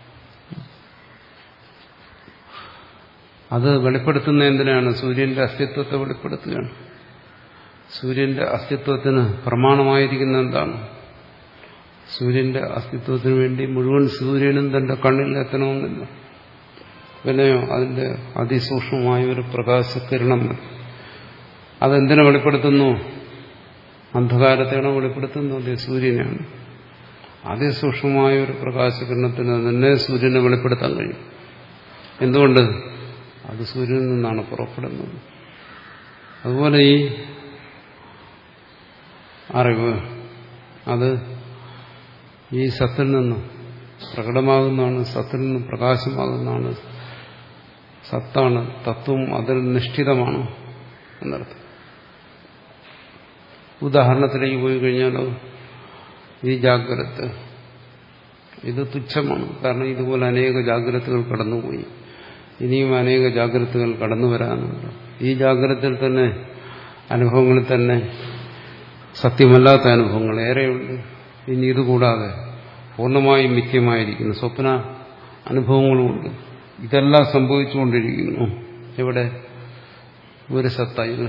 അത് വെളിപ്പെടുത്തുന്ന എന്തിനാണ്? സൂര്യന്റെ അസ്തിത്വത്തെ വെളിപ്പെടുത്തുകയാണ്. സൂര്യന്റെ അസ്തിത്വത്തിന് പ്രമാണമായിരിക്കുന്ന എന്താണ്? സൂര്യന്റെ അസ്തിത്വത്തിന് വേണ്ടി മുഴുവൻ സൂര്യനും തന്റെ കണ്ണിൽ എത്തണമെന്നില്ല. പിന്നെയോ അതിന്റെ അതിസൂക്ഷ്മമായ ഒരു പ്രകാശകിരണം അതെന്തിനെ വെളിപ്പെടുത്തുന്നു? അന്ധകാരത്തെയാണോ വെളിപ്പെടുത്തുന്നത്? സൂര്യനെയാണ്. അതിസൂക്ഷ്മമായ ഒരു പ്രകാശകിരണത്തിന് തന്നെ സൂര്യനെ വെളിപ്പെടുത്താൻ കഴിയും. എന്തുകൊണ്ട്? അത് സൂര്യനിൽ നിന്നാണ് പുറപ്പെടുന്നത്. അതുപോലെ ഈ അറിവ് അത് ഈ സത്തിൽ നിന്ന് പ്രകടമാകുന്നതാണ്, സത്തിൽ നിന്ന് പ്രകാശമാകുന്നതാണ്. സത്താണ്, തത്വം അതിൽ നിഷ്ഠിതമാണ് എന്നർത്ഥം. ഉദാഹരണത്തിലേക്ക് പോയി കഴിഞ്ഞാലോ, ഈ ജാഗ്രത ഇത് തുച്ഛമാണ്. കാരണം ഇതുപോലെ അനേക ജാഗ്രതകൾ കടന്നുപോയി, ഇനിയും അനേക ജാഗ്രതകൾ കടന്നു വരാനുണ്ട്. ഈ ജാഗ്രതയിൽ തന്നെ അനുഭവങ്ങളിൽ തന്നെ സത്യമല്ലാത്ത അനുഭവങ്ങൾ ഏറെയുണ്ട്. ഇനി ഇതുകൂടാതെ പൂർണ്ണമായും മിഥ്യമായിരിക്കുന്നു സ്വപ്ന അനുഭവങ്ങളുമുണ്ട്. ഇതെല്ലാം സംഭവിച്ചുകൊണ്ടിരിക്കുന്നു. ഇവിടെ ഒരു സത്തയിൽ,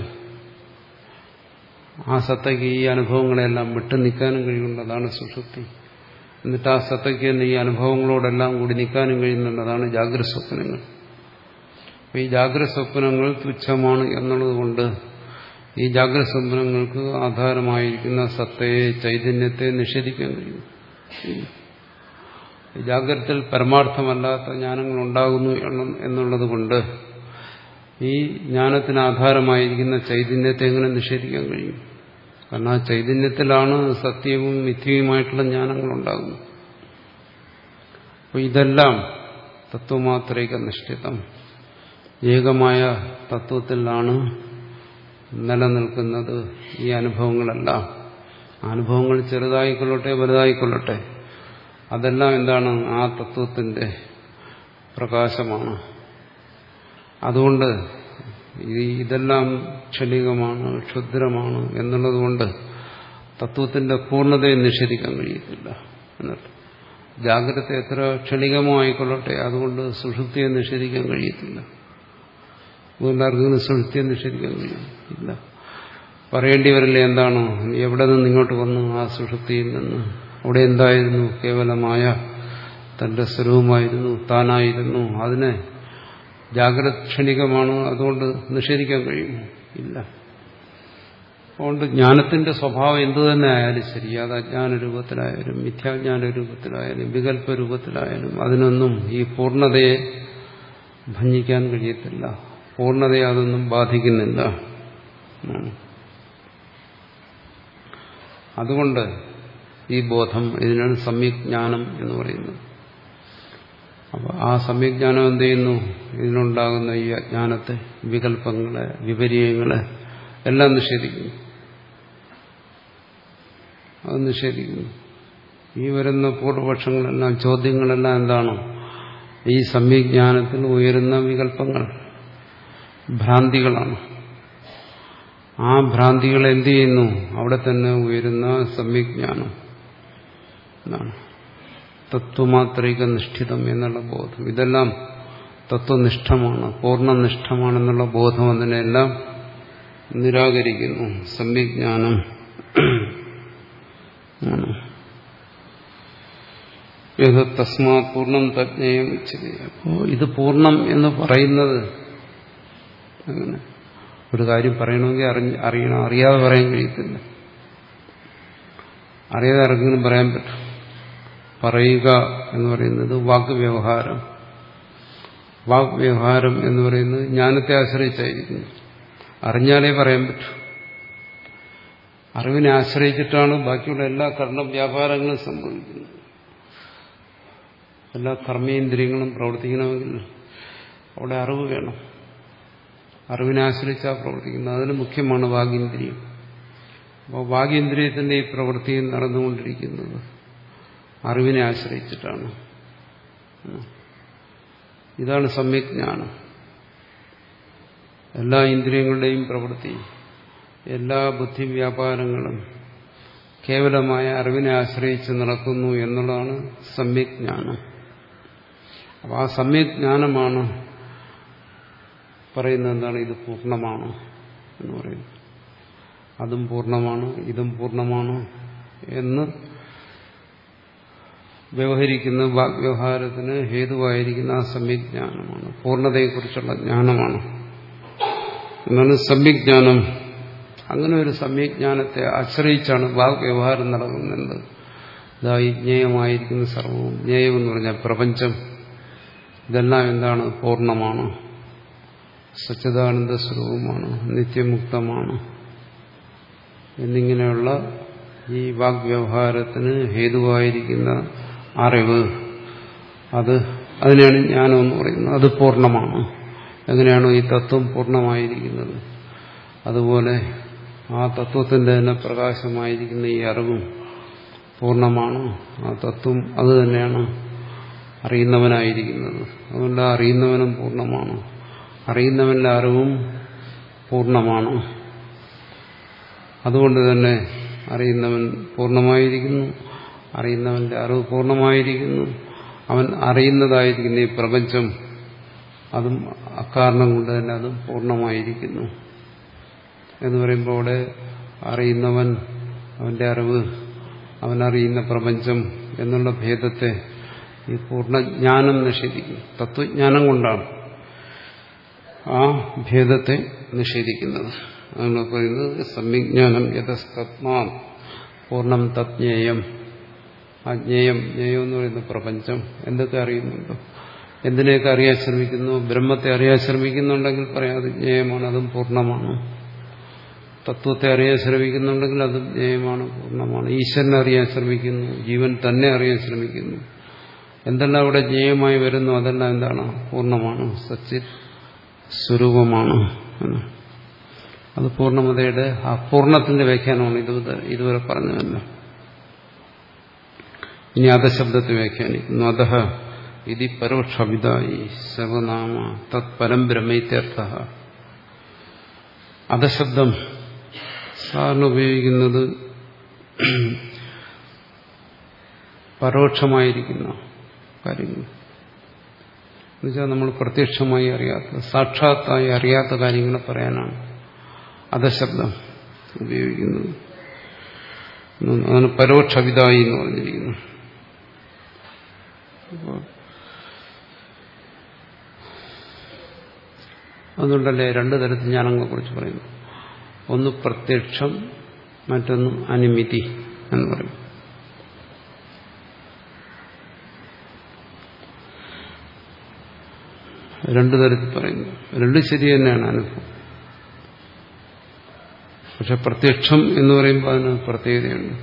ആ സത്തയ്ക്ക് ഈ അനുഭവങ്ങളെല്ലാം വിട്ടു നിൽക്കാനും കഴിയുന്നുണ്ട്. അതാണ് സുഷുപ്തി. എന്നിട്ട് ആ സത്തയ്ക്ക് തന്നെ ഈ അനുഭവങ്ങളോടെല്ലാം കൂടി നിൽക്കാനും കഴിയുന്നുണ്ട്. അതാണ് ജാഗ്രത സ്വപ്നങ്ങൾ. അപ്പോൾ ഈ ജാഗ്രത സ്വപ്നങ്ങൾ തുച്ഛമാണ് എന്നുള്ളത് കൊണ്ട് ഈ ജാഗ്രത സ്വപ്നങ്ങൾക്ക് ആധാരമായിരിക്കുന്ന സത്തയെ, ചൈതന്യത്തെ നിഷേധിക്കാൻ കഴിയും. ജാഗ്രതയിൽ പരമാർത്ഥമല്ലാത്ത ജ്ഞാനങ്ങൾ ഉണ്ടാകുന്നു എന്നുള്ളത് കൊണ്ട് ഈ ജ്ഞാനത്തിന് ആധാരമായിരിക്കുന്ന ചൈതന്യത്തെ എങ്ങനെ നിഷേധിക്കാൻ കഴിയും? കാരണം ആ ചൈതന്യത്തിലാണ് സത്യവും മിഥ്യയുമായിട്ടുള്ള ജ്ഞാനങ്ങൾ ഉണ്ടാകുന്നത്. അപ്പോൾ ഇതെല്ലാം തത്വമാത്രൈക നിഷ്ഠിതം, ഏകമായ തത്വത്തിലാണ് നിലനിൽക്കുന്നത്. ഈ അനുഭവങ്ങളെല്ലാം, അനുഭവങ്ങൾ ചെറുതായിക്കൊള്ളട്ടെ വലുതായിക്കൊള്ളട്ടെ, അതെല്ലാം എന്താണ്? ആ തത്വത്തിന്റെ പ്രകാശമാണ്. അതുകൊണ്ട് ഇതെല്ലാം ക്ഷണികമാണ്, ക്ഷുദ്രമാണ് എന്നുള്ളതുകൊണ്ട് തത്വത്തിന്റെ പൂർണ്ണതയെ നിഷേധിക്കാൻ കഴിയത്തില്ല എന്നർത്ഥം. ജാഗ്രത എത്ര ക്ഷണികമായിക്കൊള്ളട്ടെ, അതുകൊണ്ട് സുഷുപ്തിയെ നിഷേധിക്കാൻ കഴിയത്തില്ല. അതുകൊണ്ട് ആർക്കും സുഷുപ്തിയെ നിഷേധിക്കാൻ കഴിയില്ല. പറയേണ്ടി വരില്ല എന്താണ്, എവിടെ നിന്ന് ഇങ്ങോട്ട് വന്നു? ആ സുഷുപ്തിയിൽ നിന്ന്. അവിടെ എന്തായിരുന്നു? കേവലമായ തന്റെ സ്വരൂപമായിരുന്നു, താനായിരുന്നു. അതിനെ ജാഗ്രത ക്ഷണികമാണ്, അതുകൊണ്ട് നിഷേധിക്കാൻ കഴിയുമോ? ഇല്ല. അതുകൊണ്ട് ജ്ഞാനത്തിന്റെ സ്വഭാവം എന്തു തന്നെ ആയാലും ശരി, അത് അജ്ഞാന രൂപത്തിലായാലും മിഥ്യാജ്ഞാന രൂപത്തിലായാലും വികല്പ രൂപത്തിലായാലും അതിനൊന്നും ഈ പൂർണ്ണതയെ ഭഞ്ജിക്കാൻ കഴിയത്തില്ല. പൂർണ്ണതയെ അതൊന്നും ബാധിക്കുന്നില്ല. അതുകൊണ്ട് ഈ ബോധം, ഇതിനാണ് സമ്യക്ജ്ഞാനം എന്ന് പറയുന്നത്. അപ്പൊ ആ സമ്യക്ജ്ഞാനം എന്ത് ചെയ്യുന്നു? ഇതിനുണ്ടാകുന്ന ഈ അജ്ഞാനത്തെ, വികല്പങ്ങളെ, വിപര്യങ്ങളെ എല്ലാം നിഷേധിക്കുന്നു. അത് നിഷേധിക്കുന്നു. ഈ വരുന്ന പൂർവപക്ഷങ്ങളെല്ലാം, ചോദ്യങ്ങളെല്ലാം എന്താണ്? ഈ സമ്യക്ജ്ഞാനത്തിൽ ഉയരുന്ന വികല്പങ്ങൾ, ഭ്രാന്തികളാണ്. ആ ഭ്രാന്തികൾ എന്ത് ചെയ്യുന്നു? അവിടെ തന്നെ ഉയരുന്ന സമ്യക്ജ്ഞാനം എന്നാണ് തത്വമാത്രൈക നിഷ്ഠിതം എന്നുള്ള ബോധം. ഇതെല്ലാം തത്വനിഷ്ഠമാണ്, പൂർണ്ണനിഷ്ഠമാണെന്നുള്ള ബോധം അതിനെല്ലാം നിരാകരിക്കുന്നു. സമ്യക്ജ്ഞാനം തസ്മാ പൂർണ്ണം തജ്ഞേയം ഉച്യതേ. അപ്പോ ഇത് പൂർണ്ണം എന്ന് പറയുന്നത് അങ്ങനെ ഒരു കാര്യം പറയണമെങ്കിൽ അറിഞ്ഞ് അറിയണം. അറിയാതെ പറയാൻ കഴിയത്തില്ല. അറിയാതെ ആർക്കെങ്കിലും പറയാൻ പറ്റും. പറയുക എന്ന് പറയുന്നത് വാക്ക് വ്യവഹാരം. വാക്ക് വ്യവഹാരം എന്ന് പറയുന്നത് ജ്ഞാനത്തെ ആശ്രയിച്ചായിരിക്കുന്നു. അറിഞ്ഞാലേ പറയാൻ പറ്റൂ. അറിവിനെ ആശ്രയിച്ചിട്ടാണ് ബാക്കിയുള്ള എല്ലാ കർമ്മ വ്യാപാരങ്ങളും സംഭവിക്കുന്നത്. എല്ലാ കർമ്മേന്ദ്രിയങ്ങളും പ്രവർത്തിക്കണമെങ്കിൽ അവിടെ അറിവ് വേണം. അറിവിനെ ആശ്രയിച്ചാണ് പ്രവർത്തിക്കുന്നത്. അതിന് മുഖ്യമാണ് വാഗീന്ദ്രിയം. അപ്പോൾ വാഗീന്ദ്രിയത്തിന്റെ ഈ പ്രവൃത്തി നടന്നുകൊണ്ടിരിക്കുന്നത് അറിവിനെ ആശ്രയിച്ചിട്ടാണ്. ഇതാണ് സമ്യക്ജ്ഞാനം. എല്ലാ ഇന്ദ്രിയങ്ങളുടെയും പ്രവൃത്തി, എല്ലാ ബുദ്ധിവ്യാപാരങ്ങളും കേവലമായ അറിവിനെ ആശ്രയിച്ച് നടക്കുന്നു എന്നുള്ളതാണ് സമ്യക്ജ്ഞാനം. അപ്പോൾ ആ സമ്യക്ജ്ഞാനമാണ് പറയുന്നത് എന്താണ്? ഇത് പൂർണ്ണമാണ് എന്ന് പറയുന്നു. അതും പൂർണ്ണമാണ്, ഇതും പൂർണ്ണമാണ് എന്ന് വ്യവഹരിക്കുന്ന വാഗ്വ്യവഹാരത്തിന് ഹേതുവായിരിക്കുന്ന ആ സമ്യക്ജ്ഞാനമാണ്, പൂർണ്ണതയെക്കുറിച്ചുള്ള ജ്ഞാനമാണ് എന്നാണ് സമ്യക്ജ്ഞാനം. അങ്ങനെ ഒരു സമ്യക്ജ്ഞാനത്തെ ആശ്രയിച്ചാണ് വാഗ്വ്യവഹാരം നടക്കുന്നത്. ഇതാ ഈ ജ്ഞേയമായിരിക്കുന്ന സർവവും, ജ്ഞേയം എന്ന് പറഞ്ഞാൽ പ്രപഞ്ചം, ഇതെല്ലാം എന്താണ്? പൂർണ്ണമാണ്, സച്ചിദാനന്ദ സ്വരൂപമാണ്, നിത്യമുക്തമാണ് എന്നിങ്ങനെയുള്ള ഈ വാഗ്വ്യവഹാരത്തിന് ഹേതുവായിരിക്കുന്ന അറിവ്, അത് അതിനെയാണ് ജ്ഞാനം എന്ന് പറയുന്നത്. അത് പൂർണ്ണമാണ്. എങ്ങനെയാണോ ഈ തത്വം പൂർണ്ണമായിരിക്കുന്നത്, അതുപോലെ ആ തത്വത്തിന്റെ തന്നെ പ്രകാശമായിരിക്കുന്ന ഈ അറിവും പൂർണ്ണമാണ്. ആ തത്വം അത് തന്നെയാണ് അറിയുന്നവനായിരിക്കുന്നത്. അതുകൊണ്ട് ആ അറിയുന്നവനും പൂർണ്ണമാണ്, അറിയുന്നവന്റെ അറിവും പൂർണ്ണമാണ്. അതുകൊണ്ട് തന്നെ അറിയുന്നവൻ പൂർണ്ണമായിരിക്കുന്നു, അറിയുന്നവന്റെ അറിവ് പൂർണ്ണമായിരിക്കുന്നു. അവൻ അറിയുന്നതായിരിക്കുന്ന ഈ പ്രപഞ്ചം, അതും അക്കാരണം കൊണ്ട് തന്നെ അതും പൂർണ്ണമായിരിക്കുന്നു എന്ന് പറയുമ്പോൾ അവിടെ അറിയുന്നവൻ, അവന്റെ അറിവ്, അവനറിയുന്ന പ്രപഞ്ചം എന്നുള്ള ഭേദത്തെ ഈ പൂർണ്ണജ്ഞാനം നിഷേധിക്കും. തത്വജ്ഞാനം കൊണ്ടാണ് ആ ഭേദത്തെ നിഷേധിക്കുന്നത്. അതാണ് പറയുന്നത് സമ്യജ്ഞാനം യതസ്തത്മാ പൂർണ്ണം തജ്ഞേയം ആ ജ്ഞേയം, ജ്ഞേയം എന്ന് പറയുന്ന പ്രപഞ്ചം എന്തൊക്കെ അറിയുന്നുണ്ടോ, എന്തിനെയൊക്കെ അറിയാൻ ശ്രമിക്കുന്നു, ബ്രഹ്മത്തെ അറിയാൻ ശ്രമിക്കുന്നുണ്ടെങ്കിൽ പറയാം അത് ജ്ഞേയമാണ്, അതും പൂർണ്ണമാണ്. തത്വത്തെ അറിയാൻ ശ്രമിക്കുന്നുണ്ടെങ്കിൽ അതും ജ്ഞേയമാണ്, പൂർണ്ണമാണ്. ഈശ്വരനെ അറിയാൻ ശ്രമിക്കുന്നു, ജീവൻ തന്നെ അറിയാൻ ശ്രമിക്കുന്നു, എന്തെല്ലാം അവിടെ ജ്ഞേയമായി വരുന്നു അതെല്ലാം എന്താണ്? പൂർണ്ണമാണ്, സച്ചിത് സ്വരൂപമാണ്. അത് പൂർണ്ണമതയുടെ ആ പൂർണ്ണത്തിന്റെ വ്യാഖ്യാനമാണ് ഇത് ഇതുവരെ പറഞ്ഞതല്ല. ഇനി അധശബ്ദത്തെ വ്യാഖ്യാനിക്കുന്നു. അധഃ ഇതി പരോക്ഷവിതായി സർവനാമ തത് പരം ബ്രഹ്മൈത്യർത്ഥ. അധശബ്ദം സാറിന് ഉപയോഗിക്കുന്നത് പരോക്ഷമായിരിക്കുന്ന കാര്യങ്ങൾ എന്നുവെച്ചാൽ നമ്മൾ പ്രത്യക്ഷമായി അറിയാത്ത, സാക്ഷാത്തായി അറിയാത്ത കാര്യങ്ങളെ പറയാനാണ് അധശബ്ദം ഉപയോഗിക്കുന്നത്. അതാണ് പരോക്ഷവിതായി എന്ന് പറഞ്ഞിരിക്കുന്നു. അതുകൊണ്ടല്ലേ രണ്ടു തരത്തിൽ ജ്ഞാനങ്ങളെ കുറിച്ച് പറയുന്നു. ഒന്ന് പ്രത്യക്ഷം, മറ്റൊന്ന് അനുമിതി എന്ന് പറയും. രണ്ടു തരത്തിൽ പറയുന്നു. രണ്ടും ശരി തന്നെയാണ് അനുഭവം. പക്ഷെ പ്രത്യക്ഷം എന്ന് പറയുമ്പോൾ അതിന് പ്രത്യേകതയുണ്ട്.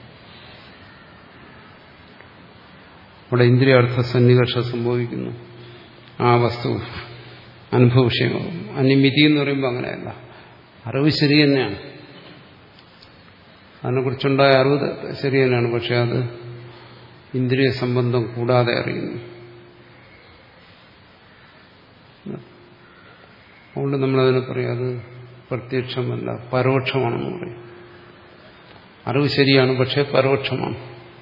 അവിടെ ഇന്ദ്രിയാർത്ഥ സന്നികർഷം സംഭവിക്കുന്നു, ആ വസ്തു അനുഭവ വിഷയമാകും. അനുമിതി എന്ന് പറയുമ്പോൾ അങ്ങനെയല്ല, അറിവ് ശരി തന്നെയാണ്, അതിനെക്കുറിച്ചുണ്ടായ അറിവ് ശരി തന്നെയാണ്, പക്ഷെ അത് ഇന്ദ്രിയ സംബന്ധം കൂടാതെ അറിയുന്നു. അതുകൊണ്ട് നമ്മളതിനെ പറയും അത് പ്രത്യക്ഷമല്ല, പരോക്ഷമാണെന്ന് പറയും. അറിവ് ശരിയാണ്, പക്ഷെ പരോക്ഷമാണ്.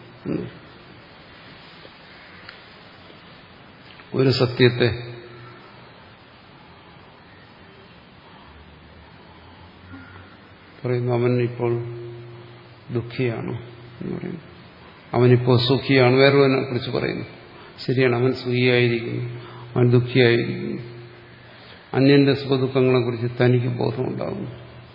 ഒരു സത്യത്തെ പറയുന്നു, അവൻ ഇപ്പോൾ ദുഃഖിയാണ് എന്ന് പറയുന്നു, അവനിപ്പോൾ സുഖിയാണ്. വേറൊരുവനെ കുറിച്ച് പറയുന്നു, ശരിയാണ്, അവൻ സുഖിയായിരിക്കുന്നു, അവൻ ദുഃഖിയായിരിക്കുന്നു. അന്യന്റെ സുഖദുഃഖങ്ങളെ കുറിച്ച് തനിക്ക് ബോധമുണ്ടാകുന്നു.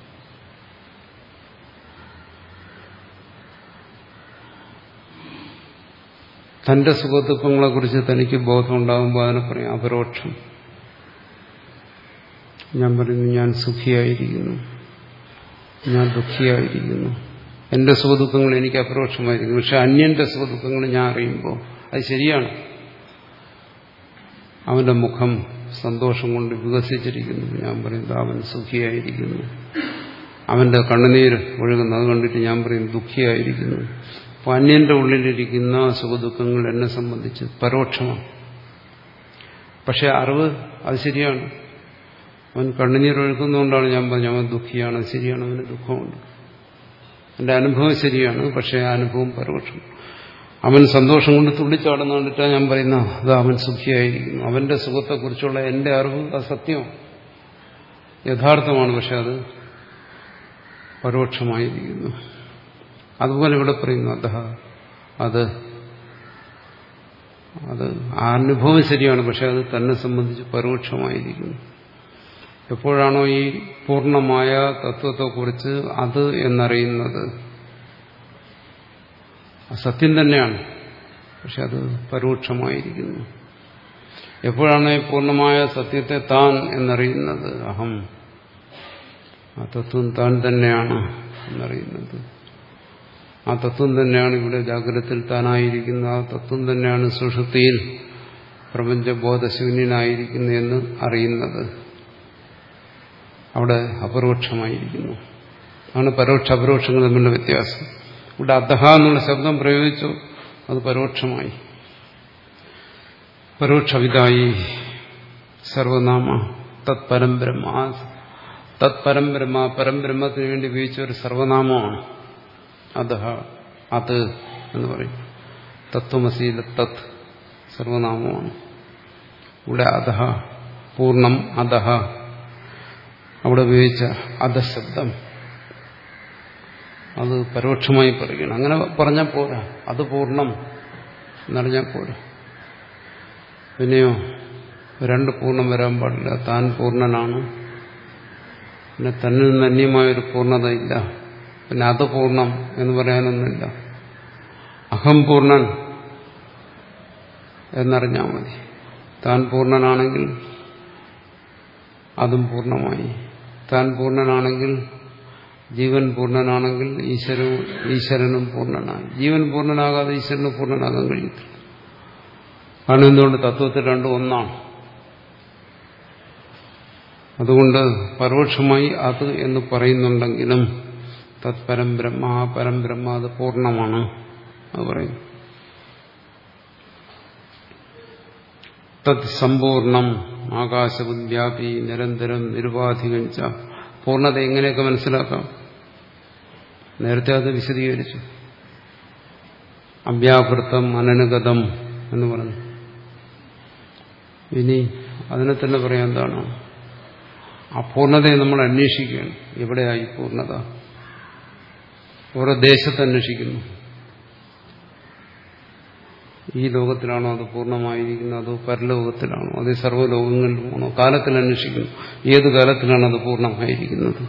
തന്റെ സുഖദുഃഖങ്ങളെ കുറിച്ച് തനിക്ക് ബോധമുണ്ടാകുമ്പോൾ അതിനെ പറയും അപരോക്ഷം. ഞാൻ പറയുന്നു ഞാൻ സുഖിയായിരിക്കുന്നു, ഞാൻ ദുഃഖിയായിരിക്കുന്നു, എന്റെ സുഖദുഃഖങ്ങൾ എനിക്ക് അപരോക്ഷമായിരിക്കുന്നു. പക്ഷെ അന്യന്റെ സുഖദുഃഖങ്ങൾ ഞാൻ അറിയുമ്പോൾ അത് ശരിയാണ്. അവന്റെ മുഖം സന്തോഷം കൊണ്ട് വികസിച്ചിരിക്കുന്നു, ഞാൻ പറയുന്നത് അവൻ സുഖിയായിരിക്കുന്നു. അവന്റെ കണ്ണുനീര് ഒഴുകുന്നത് കണ്ടിട്ട് ഞാൻ പറയും ദുഃഖിയായിരിക്കുന്നു. അപ്പോൾ അന്യന്റെ ഉള്ളിലിരിക്കുന്ന സുഖദുഃഖങ്ങൾ എന്നെ സംബന്ധിച്ച് പരോക്ഷമാണ്. പക്ഷെ അറിവ് അത് ശരിയാണ്. അവൻ കണ്ണുനീരൊഴുക്കുന്നതുകൊണ്ടാണ് ഞാൻ പറഞ്ഞു അവൻ ദുഃഖിയാണ്, ശരിയാണ്, അവന് ദുഃഖമുണ്ട്. എന്റെ അനുഭവം ശരിയാണ്, പക്ഷെ ആ അനുഭവം പരോക്ഷം. അവൻ സന്തോഷം കൊണ്ട് തുള്ളിച്ചാടുന്ന കണ്ടിട്ടാണ് ഞാൻ പറയുന്ന അത് അവൻ സുഖിയായിരിക്കുന്നു. അവന്റെ സുഖത്തെക്കുറിച്ചുള്ള എന്റെ അറിവ് അത് സത്യമാണ്, യഥാർത്ഥമാണ്, പക്ഷെ അത് പരോക്ഷമായിരിക്കുന്നു. അതുപോലെ ഇവിടെ പറയുന്നു അത അത് അത് ആ അനുഭവം ശരിയാണ്, പക്ഷെ അത് തന്നെ സംബന്ധിച്ച് പരോക്ഷമായിരിക്കുന്നു. എപ്പോഴാണോ ഈ പൂർണ്ണമായ തത്വത്തെക്കുറിച്ച് അത് എന്നറിയുന്നത് സത്യം തന്നെയാണ്, പക്ഷെ അത് പരോക്ഷമായിരിക്കുന്നു. എപ്പോഴാണ് ഈ പൂർണ്ണമായ സത്യത്തെ താൻ എന്നറിയുന്നത്, അഹം, ആ തത്വം താൻ തന്നെയാണ് എന്നറിയുന്നത്, ആ തത്വം തന്നെയാണ് ഇവിടെ ജാഗ്രതത്തിൽ താനായിരിക്കുന്ന, ആ തത്വം തന്നെയാണ് സുഷുപ്തിയിൽ പ്രപഞ്ചബോധശൂന്യനായിരിക്കുന്നതെന്ന് അറിയുന്നത്, അവിടെ അപരോക്ഷമായിരിക്കുന്നു. ആണ് പരോക്ഷ അപരോക്ഷങ്ങൾ തമ്മിലുള്ള വ്യത്യാസം. ഇവിടെ അധഹ എന്നുള്ള ശബ്ദം പ്രയോഗിച്ചു, അത് പരോക്ഷമായി. പരോക്ഷവിതായി സർവനാമ തത് പരം ബ്രഹ്മ. തത് പരം ബ്രഹ്മ, പരംബ്രഹ്മത്തിന് വേണ്ടി ഉപയോഗിച്ച ഒരു സർവനാമമാണ് അധഹ. അത് എന്ന് പറയും. തത്വമസീല തത് സർവനാമമാണ്. ഇവിടെ അധഹ പൂർണ്ണം, അധഹ അവിടെ ഉപയോഗിച്ച അധശബ്ദം അത് പരോക്ഷമായി പറയുകയാണ്. അങ്ങനെ പറഞ്ഞാൽ പോരാ, അത് പൂർണ്ണം എന്നറിഞ്ഞാൽ പോരാ. പിന്നെയോ രണ്ട് പൂർണ്ണം വരാൻ പാടില്ല. താൻ പൂർണ്ണനാണ്, പിന്നെ തന്നിൽ നിന്ന് അന്യമായൊരു പൂർണ്ണതയില്ല, പിന്നെ അത് പൂർണ്ണം എന്ന് പറയാനൊന്നുമില്ല. അഹം പൂർണ്ണൻ എന്നറിഞ്ഞാൽ മതി. താൻ പൂർണ്ണനാണെങ്കിൽ അതും പൂർണ്ണമായി. താൻ പൂർണ്ണനാണെങ്കിൽ, ജീവൻ പൂർണ്ണനാണെങ്കിൽ ഈശ്വരനും ഈശ്വരനും പൂർണ്ണനായി. ജീവൻ പൂർണ്ണനാകാതെ ഈശ്വരന് പൂർണ്ണനാകാൻ കഴിയത്തില്ല. കാരണം എന്തുകൊണ്ട്? തത്വത്തിൽ രണ്ടും ഒന്നാണ്. അതുകൊണ്ട് പരോക്ഷമായി അത് എന്ന് പറയുന്നുണ്ടെങ്കിലും തത് പരം ബ്രഹ്മ, ആ പരം ബ്രഹ്മ അത് പൂർണ്ണമാണ് അത് പറയുന്നു. തത് സമ്പൂർണം ആകാശവ്യാപി നിരന്തരം നിരുപാധികഞ്ച. പൂർണ്ണത എങ്ങനെയൊക്കെ മനസ്സിലാക്കാം? നേരത്തെ അത് വിശദീകരിച്ചു. അവ്യാകൃതം അനനുഗതം എന്ന് പറഞ്ഞു. ഇനി അതിനെ തന്നെ പറയാൻ എന്താണ്? ആ പൂർണ്ണതയെ നമ്മൾ അന്വേഷിക്കുകയാണ്. എവിടെയായി പൂർണ്ണത? ഓരോ ദേശത്ത് അന്വേഷിക്കുന്നു. ഈ ലോകത്തിലാണോ അത് പൂർണ്ണമായിരിക്കുന്നത്, അതോ പരലോകത്തിലാണോ, അതേ സർവ്വലോകങ്ങളിലുമാണോ? കാലത്തിൽ അന്വേഷിക്കുന്നു. ഏത് കാലത്തിലാണ് അത് പൂർണ്ണമായിരിക്കുന്നത്?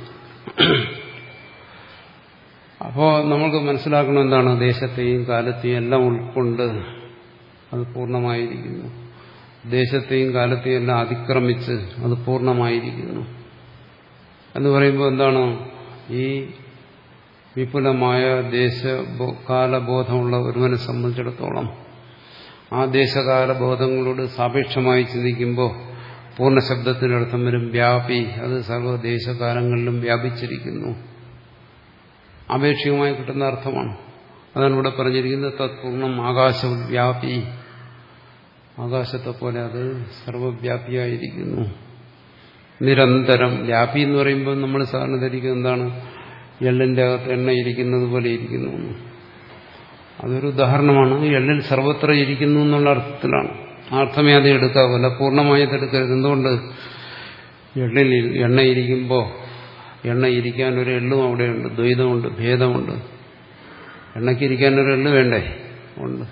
അപ്പോൾ നമ്മൾക്ക് മനസ്സിലാക്കണം എന്താണ്? ദേശത്തെയും കാലത്തെയും എല്ലാം ഉൾക്കൊണ്ട് അത് പൂർണ്ണമായിരിക്കുന്നു. ദേശത്തെയും കാലത്തെയും എല്ലാം അതിക്രമിച്ച് അത് പൂർണ്ണമായിരിക്കുന്നു എന്ന് പറയുമ്പോൾ എന്താണ്? ഈ വിപുലമായ ദേശ കാലബോധമുള്ള ഒരുവനെ സംബന്ധിച്ചിടത്തോളം ആ ദേശകാലബോധങ്ങളോട് സാപേക്ഷമായി ചിന്തിക്കുമ്പോൾ പൂർണ്ണശബ്ദത്തിനർത്ഥം വരും വ്യാപി. അത് സർവ്വദേശകാലങ്ങളിലും വ്യാപിച്ചിരിക്കുന്നു. ആപേക്ഷികമായി കിട്ടുന്ന അർത്ഥമാണ്. അതാണ് ഇവിടെ പറഞ്ഞിരിക്കുന്നത്. തത്പൂർണ്ണം ആകാശവ്യാപി. ആകാശത്തെ പോലെ അത് സർവവ്യാപിയായിരിക്കുന്നു. നിരന്തരം. വ്യാപി എന്ന് പറയുമ്പോൾ നമ്മൾ സാധാരണ ധരിക്കുന്നത് എന്താണ്? എള്ളിന്റെ അകത്ത് എണ്ണ ഇരിക്കുന്നത് പോലെ ഇരിക്കുന്നു. അതൊരു ഉദാഹരണമാണ്. എള്ളിൽ സർവത്ര ഇരിക്കുന്നു എന്നുള്ള അർത്ഥത്തിലാണ്. ആ അർത്ഥമേ അത് എടുക്കാവല്ല, പൂർണ്ണമായി അതെടുക്കരുത്. എന്തുകൊണ്ട്? എള്ളിൽ എണ്ണ ഇരിക്കുമ്പോൾ എണ്ണ ഇരിക്കാൻ ഒരു എള്ളും അവിടെയുണ്ട്. ദ്വൈതമുണ്ട്, ഭേദമുണ്ട്. എണ്ണയ്ക്ക് ഇരിക്കാൻ ഒരു എള്ള് വേണ്ടേ? ഉണ്ട്.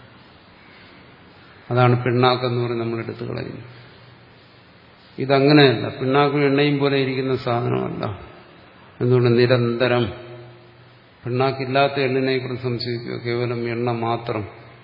അതാണ് പിണ്ണാക്കെന്ന് പറഞ്ഞ് നമ്മൾ എടുത്തു കളയുന്നത്. ഇതങ്ങനെയല്ല. പിണ്ണാക്കും എണ്ണയും പോലെ ഇരിക്കുന്ന സാധനമല്ല. എന്തുകൊണ്ട്? നിരന്തരം. പിണ്ണാക്കില്ലാത്ത എണ്ണിനെ കുറിച്ച് സംശയിക്കുക. കേവലം എണ്ണ മാത്രം.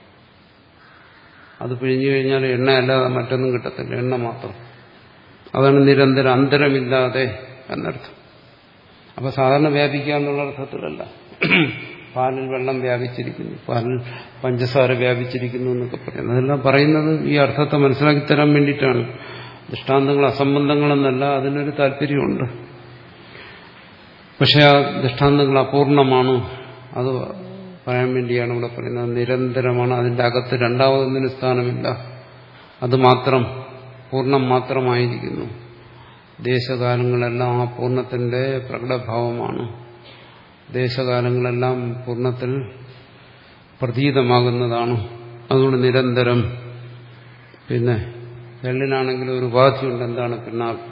അത് പിഴിഞ്ഞു കഴിഞ്ഞാൽ എണ്ണയല്ലാതെ മറ്റൊന്നും കിട്ടത്തില്ല, എണ്ണ മാത്രം. അതാണ് നിരന്തരം, അന്തരമില്ലാതെ എന്നർത്ഥം. അപ്പൊ സാധാരണ വ്യാപിക്കുക എന്നുള്ള അർത്ഥത്തിലല്ല. പാലിൽ വെള്ളം വ്യാപിച്ചിരിക്കുന്നു, പാലിൽ പഞ്ചസാര വ്യാപിച്ചിരിക്കുന്നു എന്നൊക്കെ പറയുന്നത്. അതെല്ലാം പറയുന്നത് ഈ അർത്ഥത്തെ മനസ്സിലാക്കി തരാൻ വേണ്ടിയിട്ടാണ്. ദൃഷ്ടാന്തങ്ങൾ അസംബന്ധങ്ങളെന്നല്ല, അതിനൊരു താല്പര്യമുണ്ട്. പക്ഷെ ആ ദൃഷ്ടാന്തങ്ങൾ അപൂർണമാണ്, അത് പറയാൻ വേണ്ടിയാണ് ഇവിടെ പറയുന്നത്. നിരന്തരമാണ്. അതിന്റെ അകത്ത് രണ്ടാമതൊന്നിന് സ്ഥാനമില്ല. അത് മാത്രം, പൂർണ്ണം മാത്രമായിരിക്കുന്നു. ദേശകാലങ്ങളെല്ലാം ആ പൂർണ്ണത്തിന്റെ പ്രകടഭാവമാണ്. ദേശകാലങ്ങളെല്ലാം പൂർണ്ണത്തിൽ പ്രതീതമാകുന്നതാണ്. അതുകൊണ്ട് നിരന്തരം. പിന്നെ എള്ളിനാണെങ്കിലും ഒരു ഉപാധിയുണ്ട്. എന്താണ്? പിണ്ണാക്ക്.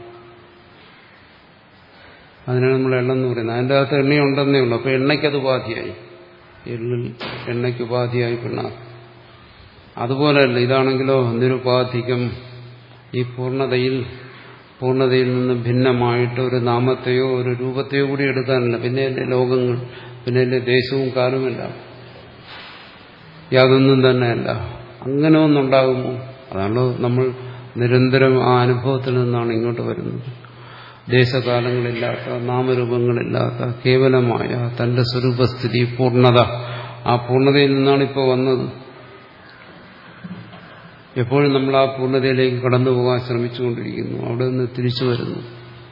അതിനാണ് നമ്മൾ എണ്ണെന്ന് പറയുന്നത്. അതിൻ്റെ അകത്ത് എണ്ണയുണ്ടെന്നേ ഉള്ളൂ. അപ്പോൾ എണ്ണയ്ക്കത് ഉപാധിയായി. എള്ളിൽ എണ്ണയ്ക്ക് ഉപാധിയായി പിണ്ണാക്ക്. അതുപോലെയല്ല ഇതാണെങ്കിലോ നിരുപാധികം. ഈ പൂർണ്ണതയിൽ പൂർണ്ണതയിൽ നിന്ന് ഭിന്നമായിട്ട് ഒരു നാമത്തെയോ ഒരു രൂപത്തെയോ കൂടി എടുക്കാനില്ല. പിന്നെ എൻ്റെ ലോകങ്ങൾ, പിന്നെ എൻ്റെ ദേശവും കാലവുമില്ല, യാതൊന്നും തന്നെയല്ല. അങ്ങനെ ഒന്നുണ്ടാകുമോ? അതാണല്ലോ നമ്മൾ നിരന്തരം ആ അനുഭവത്തിൽ നിന്നാണ് ഇങ്ങോട്ട് വരുന്നത്. ദേശകാലങ്ങളില്ലാത്ത, നാമരൂപങ്ങളില്ലാത്ത കേവലമായ തന്റെ സ്വരൂപസ്ഥിതി, പൂർണ്ണത, ആ പൂർണ്ണതയിൽ നിന്നാണ് ഇപ്പോൾ വന്നത്. എപ്പോഴും നമ്മൾ ആ പൂർണ്ണതയിലേക്ക് കടന്നു പോകാൻ ശ്രമിച്ചുകൊണ്ടിരിക്കുന്നു. അവിടെ നിന്ന് തിരിച്ചു വരുന്നു.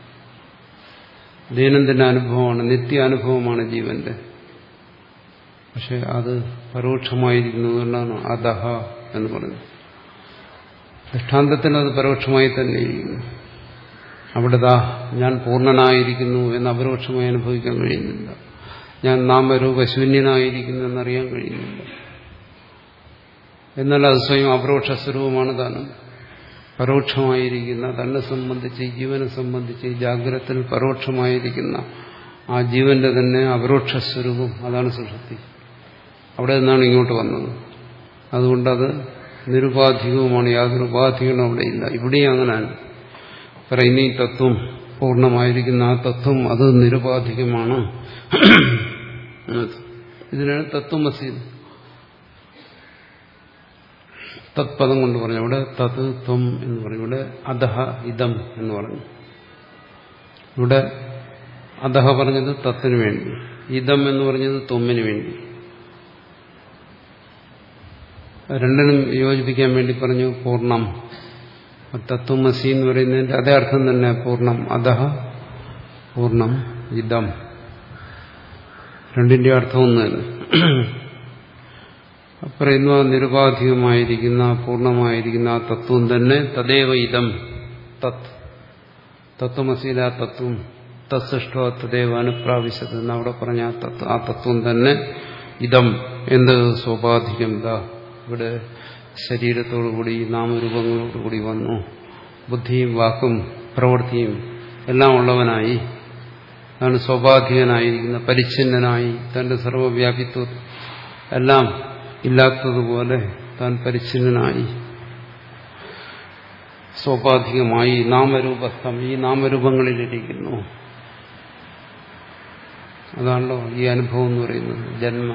ദൈനംദിന അനുഭവമാണ്, നിത്യാനുഭവമാണ് ജീവന്റെ. പക്ഷെ അത് പരോക്ഷമായിരിക്കുന്നതുകൊണ്ടാണ് അധഹ എന്ന് പറയുന്നത്. ദൃഷ്ടാന്തത്തിന് അത് പരോക്ഷമായി തന്നെ ഇരിക്കുന്നു. അവിടെ ദാ ഞാൻ പൂർണ്ണനായിരിക്കുന്നു എന്ന് അപരോക്ഷമായി അനുഭവിക്കാൻ കഴിയുന്നില്ല. ഞാൻ നാമരൂപശൂന്യനായിരിക്കുന്നു എന്നറിയാൻ കഴിയുന്നില്ല. എന്നാൽ അത് സ്വയം അപരോക്ഷ സ്വരൂപമാണ് താനും. പരോക്ഷമായിരിക്കുന്ന, തന്നെ സംബന്ധിച്ച്, ജീവനെ സംബന്ധിച്ച് ജാഗ്രതത്തിൽ പരോക്ഷമായിരിക്കുന്ന ആ ജീവന്റെ തന്നെ അപരോക്ഷ സ്വരൂപം, അതാണ് സുഷുപ്തി. അവിടെ നിന്നാണ് ഇങ്ങോട്ട് വന്നത്. അതുകൊണ്ടത് നിരുപാധികവുമാണ്. യാതൊരു ഉപാധികളും അവിടെ ഇല്ല. ഇവിടെയും അങ്ങനെയാണ് പറയുന്ന ഈ തത്വം, പൂർണ്ണമായിരിക്കുന്ന ആ തത്വം അത് നിരുപാധികമാണ്. ഇതിനാണ് തത്വമസി. തത്പദം കൊണ്ട് പറഞ്ഞു. ഇവിടെ തത് ത്വം എന്ന് പറഞ്ഞു. ഇവിടെ അധഹ ഇതം എന്ന് പറഞ്ഞു. ഇവിടെ അധഹ പറഞ്ഞത് തത്തിന് വേണ്ടി, ഇതം എന്ന് പറഞ്ഞത് ത്വമ്മിന് വേണ്ടി. രണ്ടിനും യോജിപ്പിക്കാൻ വേണ്ടി പറഞ്ഞു പൂർണ്ണം. തത്വമസി എന്ന് പറയുന്നതിന്റെ അതേ അർത്ഥം തന്നെ പൂർണ്ണം. അധഹ പൂർണ്ണം ഇതം, രണ്ടിന്റെ അർത്ഥം ഒന്ന് തന്നെ. പറയുന്നു ആ നിരുപാധികമായിരിക്കുന്ന പൂർണ്ണമായിരിക്കുന്ന ആ തത്വം തന്നെ തദേവ ഇതം തത്, തത്വമസിയിലെ ആ തത്വം തത്സൃഷ്ടോ തദേവ അനുപ്രാവശ്യത് എന്ന് അവിടെ പറഞ്ഞ ആ തത്വം തന്നെ ഇതം എന്ത് സ്വാഭാധികം ദാ ഇവിടെ ശരീരത്തോടുകൂടി നാമരൂപങ്ങളോടുകൂടി വന്നു, ബുദ്ധിയും വാക്കും പ്രവൃത്തിയും എല്ലാം ഉള്ളവനായി, അതാണ് സ്വാഭാധികനായിരിക്കുന്ന, പരിച്ഛിന്നനായി, തന്റെ സർവവ്യാപിത്വം എല്ലാം ഇല്ലാത്തതുപോലെ താൻ പരിച്ഛിന്നനായി സ്വാഭാധികമായി നാമരൂപസ്ഥം ഈ നാമരൂപങ്ങളിലിരിക്കുന്നു. അതാണല്ലോ ഈ അനുഭവം എന്ന് പറയുന്നത്. ജന്മ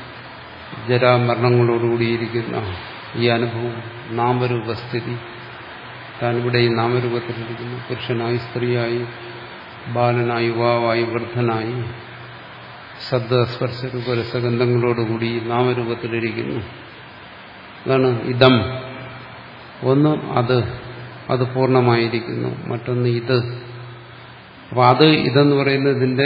ജരാമരണങ്ങളോടുകൂടിയിരിക്കുന്ന ഈ അനുഭവം, നാമരൂപസ്ഥിതി. താനിവിടെ ഈ നാമരൂപത്തിലിരിക്കുന്നു. പുരുഷനായി, സ്ത്രീയായി, ബാലനായി, യുവാവായി, വൃദ്ധനായി, ശബ്ദസ്പർശരൂപരസഗന്ധങ്ങളോടുകൂടി നാമരൂപത്തിലിരിക്കുന്നു. അതാണ് ഇതം. ഒന്ന് അത്, അത് പൂർണ്ണമായിരിക്കുന്നു. മറ്റൊന്ന് ഇത്. അപ്പൊ അത് ഇതെന്ന് പറയുന്നത് ഇതിന്റെ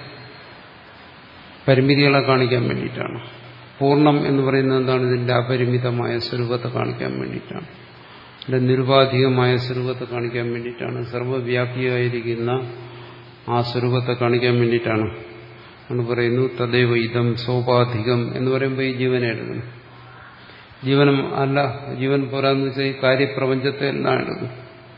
പരിമിതികളെ കാണിക്കാൻ വേണ്ടിയിട്ടാണ്. പൂർണ്ണം എന്ന് പറയുന്നത് എന്താണ്? ഇതിന്റെ അപരിമിതമായ സ്വരൂപത്തെ കാണിക്കാൻ വേണ്ടിയിട്ടാണ്. ഇതിന്റെ നിരുപാധികമായ സ്വരൂപത്തെ കാണിക്കാൻ വേണ്ടിയിട്ടാണ്. സർവവ്യാപിയായിരിക്കുന്ന ആ സ്വരൂപത്തെ കാണിക്കാൻ വേണ്ടിയിട്ടാണ്. എന്ന് പറയുന്നു തദൈവ ഇതം സോപാധികം എന്ന് പറയുമ്പോൾ ഈ ജീവനെ എടുക്കണം. ജീവനം അല്ല, ജീവൻ പോരാന്ന് വെച്ചാൽ ഈ കാര്യപ്രപഞ്ചത്തെ എല്ലാം എടുക്കും.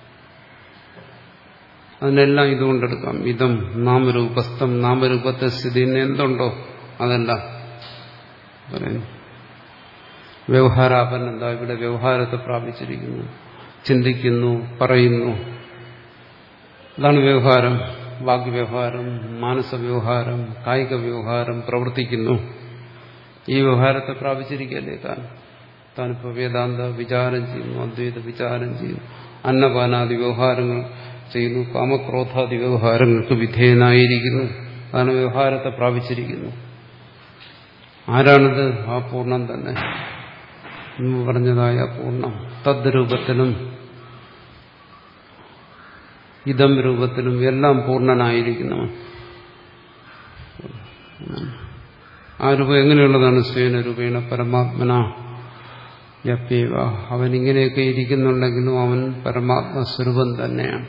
അതിനെല്ലാം ഇതുകൊണ്ടെടുക്കാം. ഇതം നാമരൂപസ്ഥം, നാമരൂപത്തെ സ്ഥിതി എന്തുണ്ടോ അതെല്ലാം പറയുന്നു. വ്യവഹാരാപൻ എന്താ? ഇവിടെ വ്യവഹാരത്തെ പ്രാപിച്ചിരിക്കുന്നു, ചിന്തിക്കുന്നു, പറയുന്നു. അതാണ് വ്യവഹാരം. വാഗ്വ്യവഹാരം, മാനസ വ്യവഹാരം, കായിക വ്യവഹാരം, പ്രവർത്തിക്കുന്നു. ഈ വ്യവഹാരത്തെ പ്രാപിച്ചിരിക്കല്ലേ താൻ. താനിപ്പോൾ വേദാന്ത വിചാരം ചെയ്യുന്നു, അദ്വൈത വിചാരം ചെയ്യുന്നു, അന്നപാനാദി വ്യവഹാരങ്ങൾ ചെയ്യുന്നു, കാമക്രോധാദി വ്യവഹാരങ്ങൾക്ക് വിധേയനായിരിക്കുന്നു. അതാണ് വ്യവഹാരത്തെ പ്രാപിച്ചിരിക്കുന്നു. ആരാണിത്? ആ പൂർണ്ണം തന്നെ, മുമ്പ് പറഞ്ഞതായ പൂർണ്ണം. തദ് രൂപത്തിലും ഇതം രൂപത്തിലും എല്ലാം പൂർണ്ണനായിരിക്കുന്നവൻ. ആ രൂപം എങ്ങനെയുള്ളതാണ്? സ്വേന രൂപേണ പരമാത്മന യപ്യേവ. അവൻ ഇങ്ങനെയൊക്കെ ഇരിക്കുന്നുണ്ടെങ്കിലും അവൻ പരമാത്മസ്വരൂപം തന്നെയാണ്.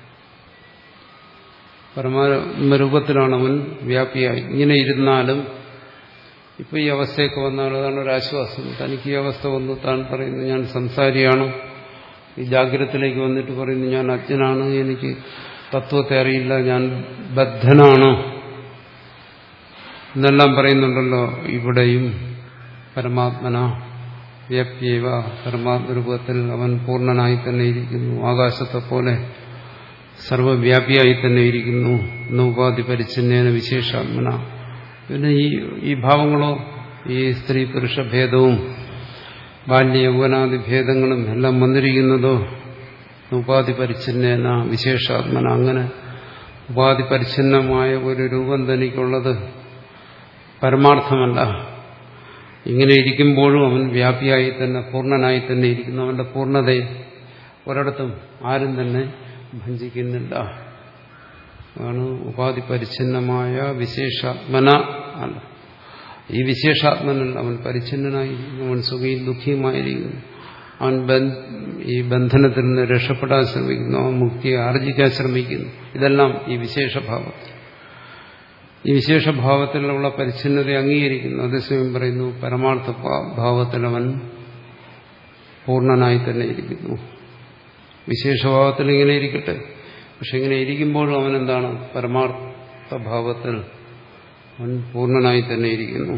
പരമാത്മരൂപത്തിലാണ് അവൻ വ്യാപിയായി. ഇങ്ങനെ ഇരുന്നാലും ഇപ്പൊ ഈ അവസ്ഥയൊക്കെ വന്നാൽ അതാണ് ഒരാശ്വാസം. തനിക്ക് ഈ അവസ്ഥ വന്നു, താൻ പറയുന്നു ഞാൻ സംസാരിയാണ്. ഈ ജാഗ്രതത്തിലേക്ക് വന്നിട്ട് പറയുന്നു ഞാൻ അജ്ഞനാണ്, എനിക്ക് തത്വത്തെ അറിയില്ല, ഞാൻ ബദ്ധനാണ് എന്നെല്ലാം പറയുന്നുണ്ടല്ലോ. ഇവിടെയും പരമാത്മന വ്യാപ്യേവ, പരമാത്മരൂപത്തിൽ അവൻ പൂർണ്ണനായി തന്നെ ഇരിക്കുന്നു. ആകാശത്തെ പോലെ സർവവ്യാപിയായി തന്നെ ഇരിക്കുന്നു. ഉപാധി പരിച്ഛിന്നേന വിശേഷാത്മന. പിന്നെ ഈ ഈ ഭാവങ്ങളോ, ഈ സ്ത്രീ പുരുഷ ഭേദവും ബാല്യ യൗവനാദി ഭേദങ്ങളും എല്ലാം വന്നിരിക്കുന്നതോ ഉപാധി പരിച്ഛിന്നേന വിശേഷാത്മന. അങ്ങനെ ഉപാധി പരിച്ഛിന്നമായ ഒരു രൂപം തനിക്കുള്ളത് പരമാർത്ഥമല്ല. ഇങ്ങനെ ഇരിക്കുമ്പോഴും അവൻ വ്യാപിയായി തന്നെ പൂർണ്ണനായി തന്നെ ഇരിക്കുന്നു. അവന്റെ പൂർണ്ണതയെ ഒരിടത്തും ആരും തന്നെ ഭഞ്ജിക്കുന്നില്ല. അതാണ് ഉപാധി പരിച്ഛിന്നമായ വിശേഷാത്മന അല്ല. ഈ വിശേഷാത്മനൽ അവൻ പരിച്ഛിന്നനായിരിക്കുന്നു, അവൻ സുഖിയും ദുഃഖിയുമായിരിക്കുന്നു, അവൻ ഈ ബന്ധനത്തിൽ നിന്ന് രക്ഷപ്പെടാൻ ശ്രമിക്കുന്നു, അവൻ മുക്തിയെ ആർജിക്കാൻ ശ്രമിക്കുന്നു. ഇതെല്ലാം ഈ വിശേഷഭാവത്തിൽ, ഈ വിശേഷഭാവത്തിലുള്ള പരിച്ഛിന്നതയെ അംഗീകരിക്കുന്നു. അതേസമയം പറയുന്നു പരമാർത്ഥ ഭാവത്തിൽ അവൻ പൂർണ്ണനായി തന്നെ ഇരിക്കുന്നു. വിശേഷഭാവത്തിൽ ഇങ്ങനെ ഇരിക്കട്ടെ, പക്ഷെ ഇങ്ങനെ ഇരിക്കുമ്പോഴും അവൻ എന്താണ്? പരമാർത്ഥ ഭാവത്തിൽ അവൻ പൂർണ്ണനായി തന്നെ ഇരിക്കുന്നു.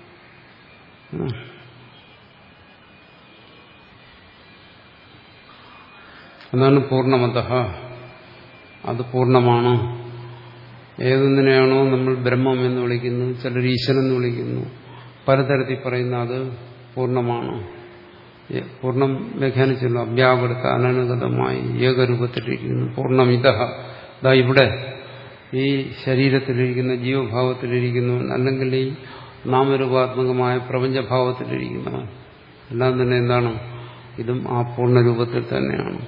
അതാണ് പൂർണ്ണമതഃ. അത് പൂർണ്ണമാണ്. ഏതൊന്നിനെയാണോ നമ്മൾ ബ്രഹ്മം എന്ന് വിളിക്കുന്നു, ചിലർ ഈശ്വരൻ എന്ന് വിളിക്കുന്നു, പലതരത്തിൽ പറയുന്ന അത് പൂർണ്ണമാണ്. പൂർണ്ണം വ്യാഖ്യാനിച്ചുള്ള അവ്യാകൃത അനനുഗതമായി ഏകരൂപത്തിലിരിക്കുന്നു പൂർണ്ണമിത. ദാ ഇവിടെ ഈ ശരീരത്തിലിരിക്കുന്ന ജീവഭാവത്തിലിരിക്കുന്നവൻ, അല്ലെങ്കിൽ ഈ നാമരൂപാത്മകമായ പ്രപഞ്ചഭാവത്തിലിരിക്കുന്നവൻ എല്ലാം തന്നെ എന്താണ്? ഇതും ആ പൂർണ്ണരൂപത്തിൽ തന്നെയാണ്.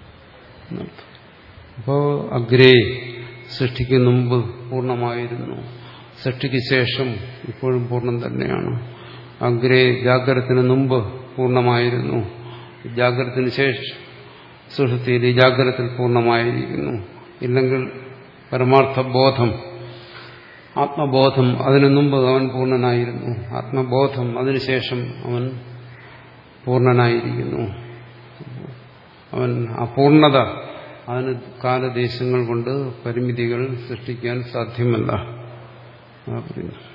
അപ്പോ അഗ്രേ സൃഷ്ടിക്ക് മുമ്പ് പൂർണ്ണമായിരുന്നു, സൃഷ്ടിക്ക് ശേഷം ഇപ്പോഴും പൂർണ്ണം തന്നെയാണ്. അഗ്രേ ജാഗ്രതത്തിന് മുമ്പ് പൂർണ്ണമായിരുന്നു, ജാഗ്രതത്തിന് ശേഷം സുഷുപ്തിയിൽ ഈ ജാഗ്രതത്തിൽ പൂർണ്ണമായിരിക്കുന്നു. ഇല്ലെങ്കിൽ പരമാർത്ഥ ബോധം, ആത്മബോധം, അതിനു മുമ്പ് അവൻ പൂർണ്ണനായിരുന്നു, ആത്മബോധം അതിനുശേഷം അവൻ പൂർണ്ണനായിരിക്കുന്നു. അവൻ അപൂർണത, അതിന് കാലദേശങ്ങൾ കൊണ്ട് പരിമിതികൾ സൃഷ്ടിക്കാൻ സാധ്യമല്ല.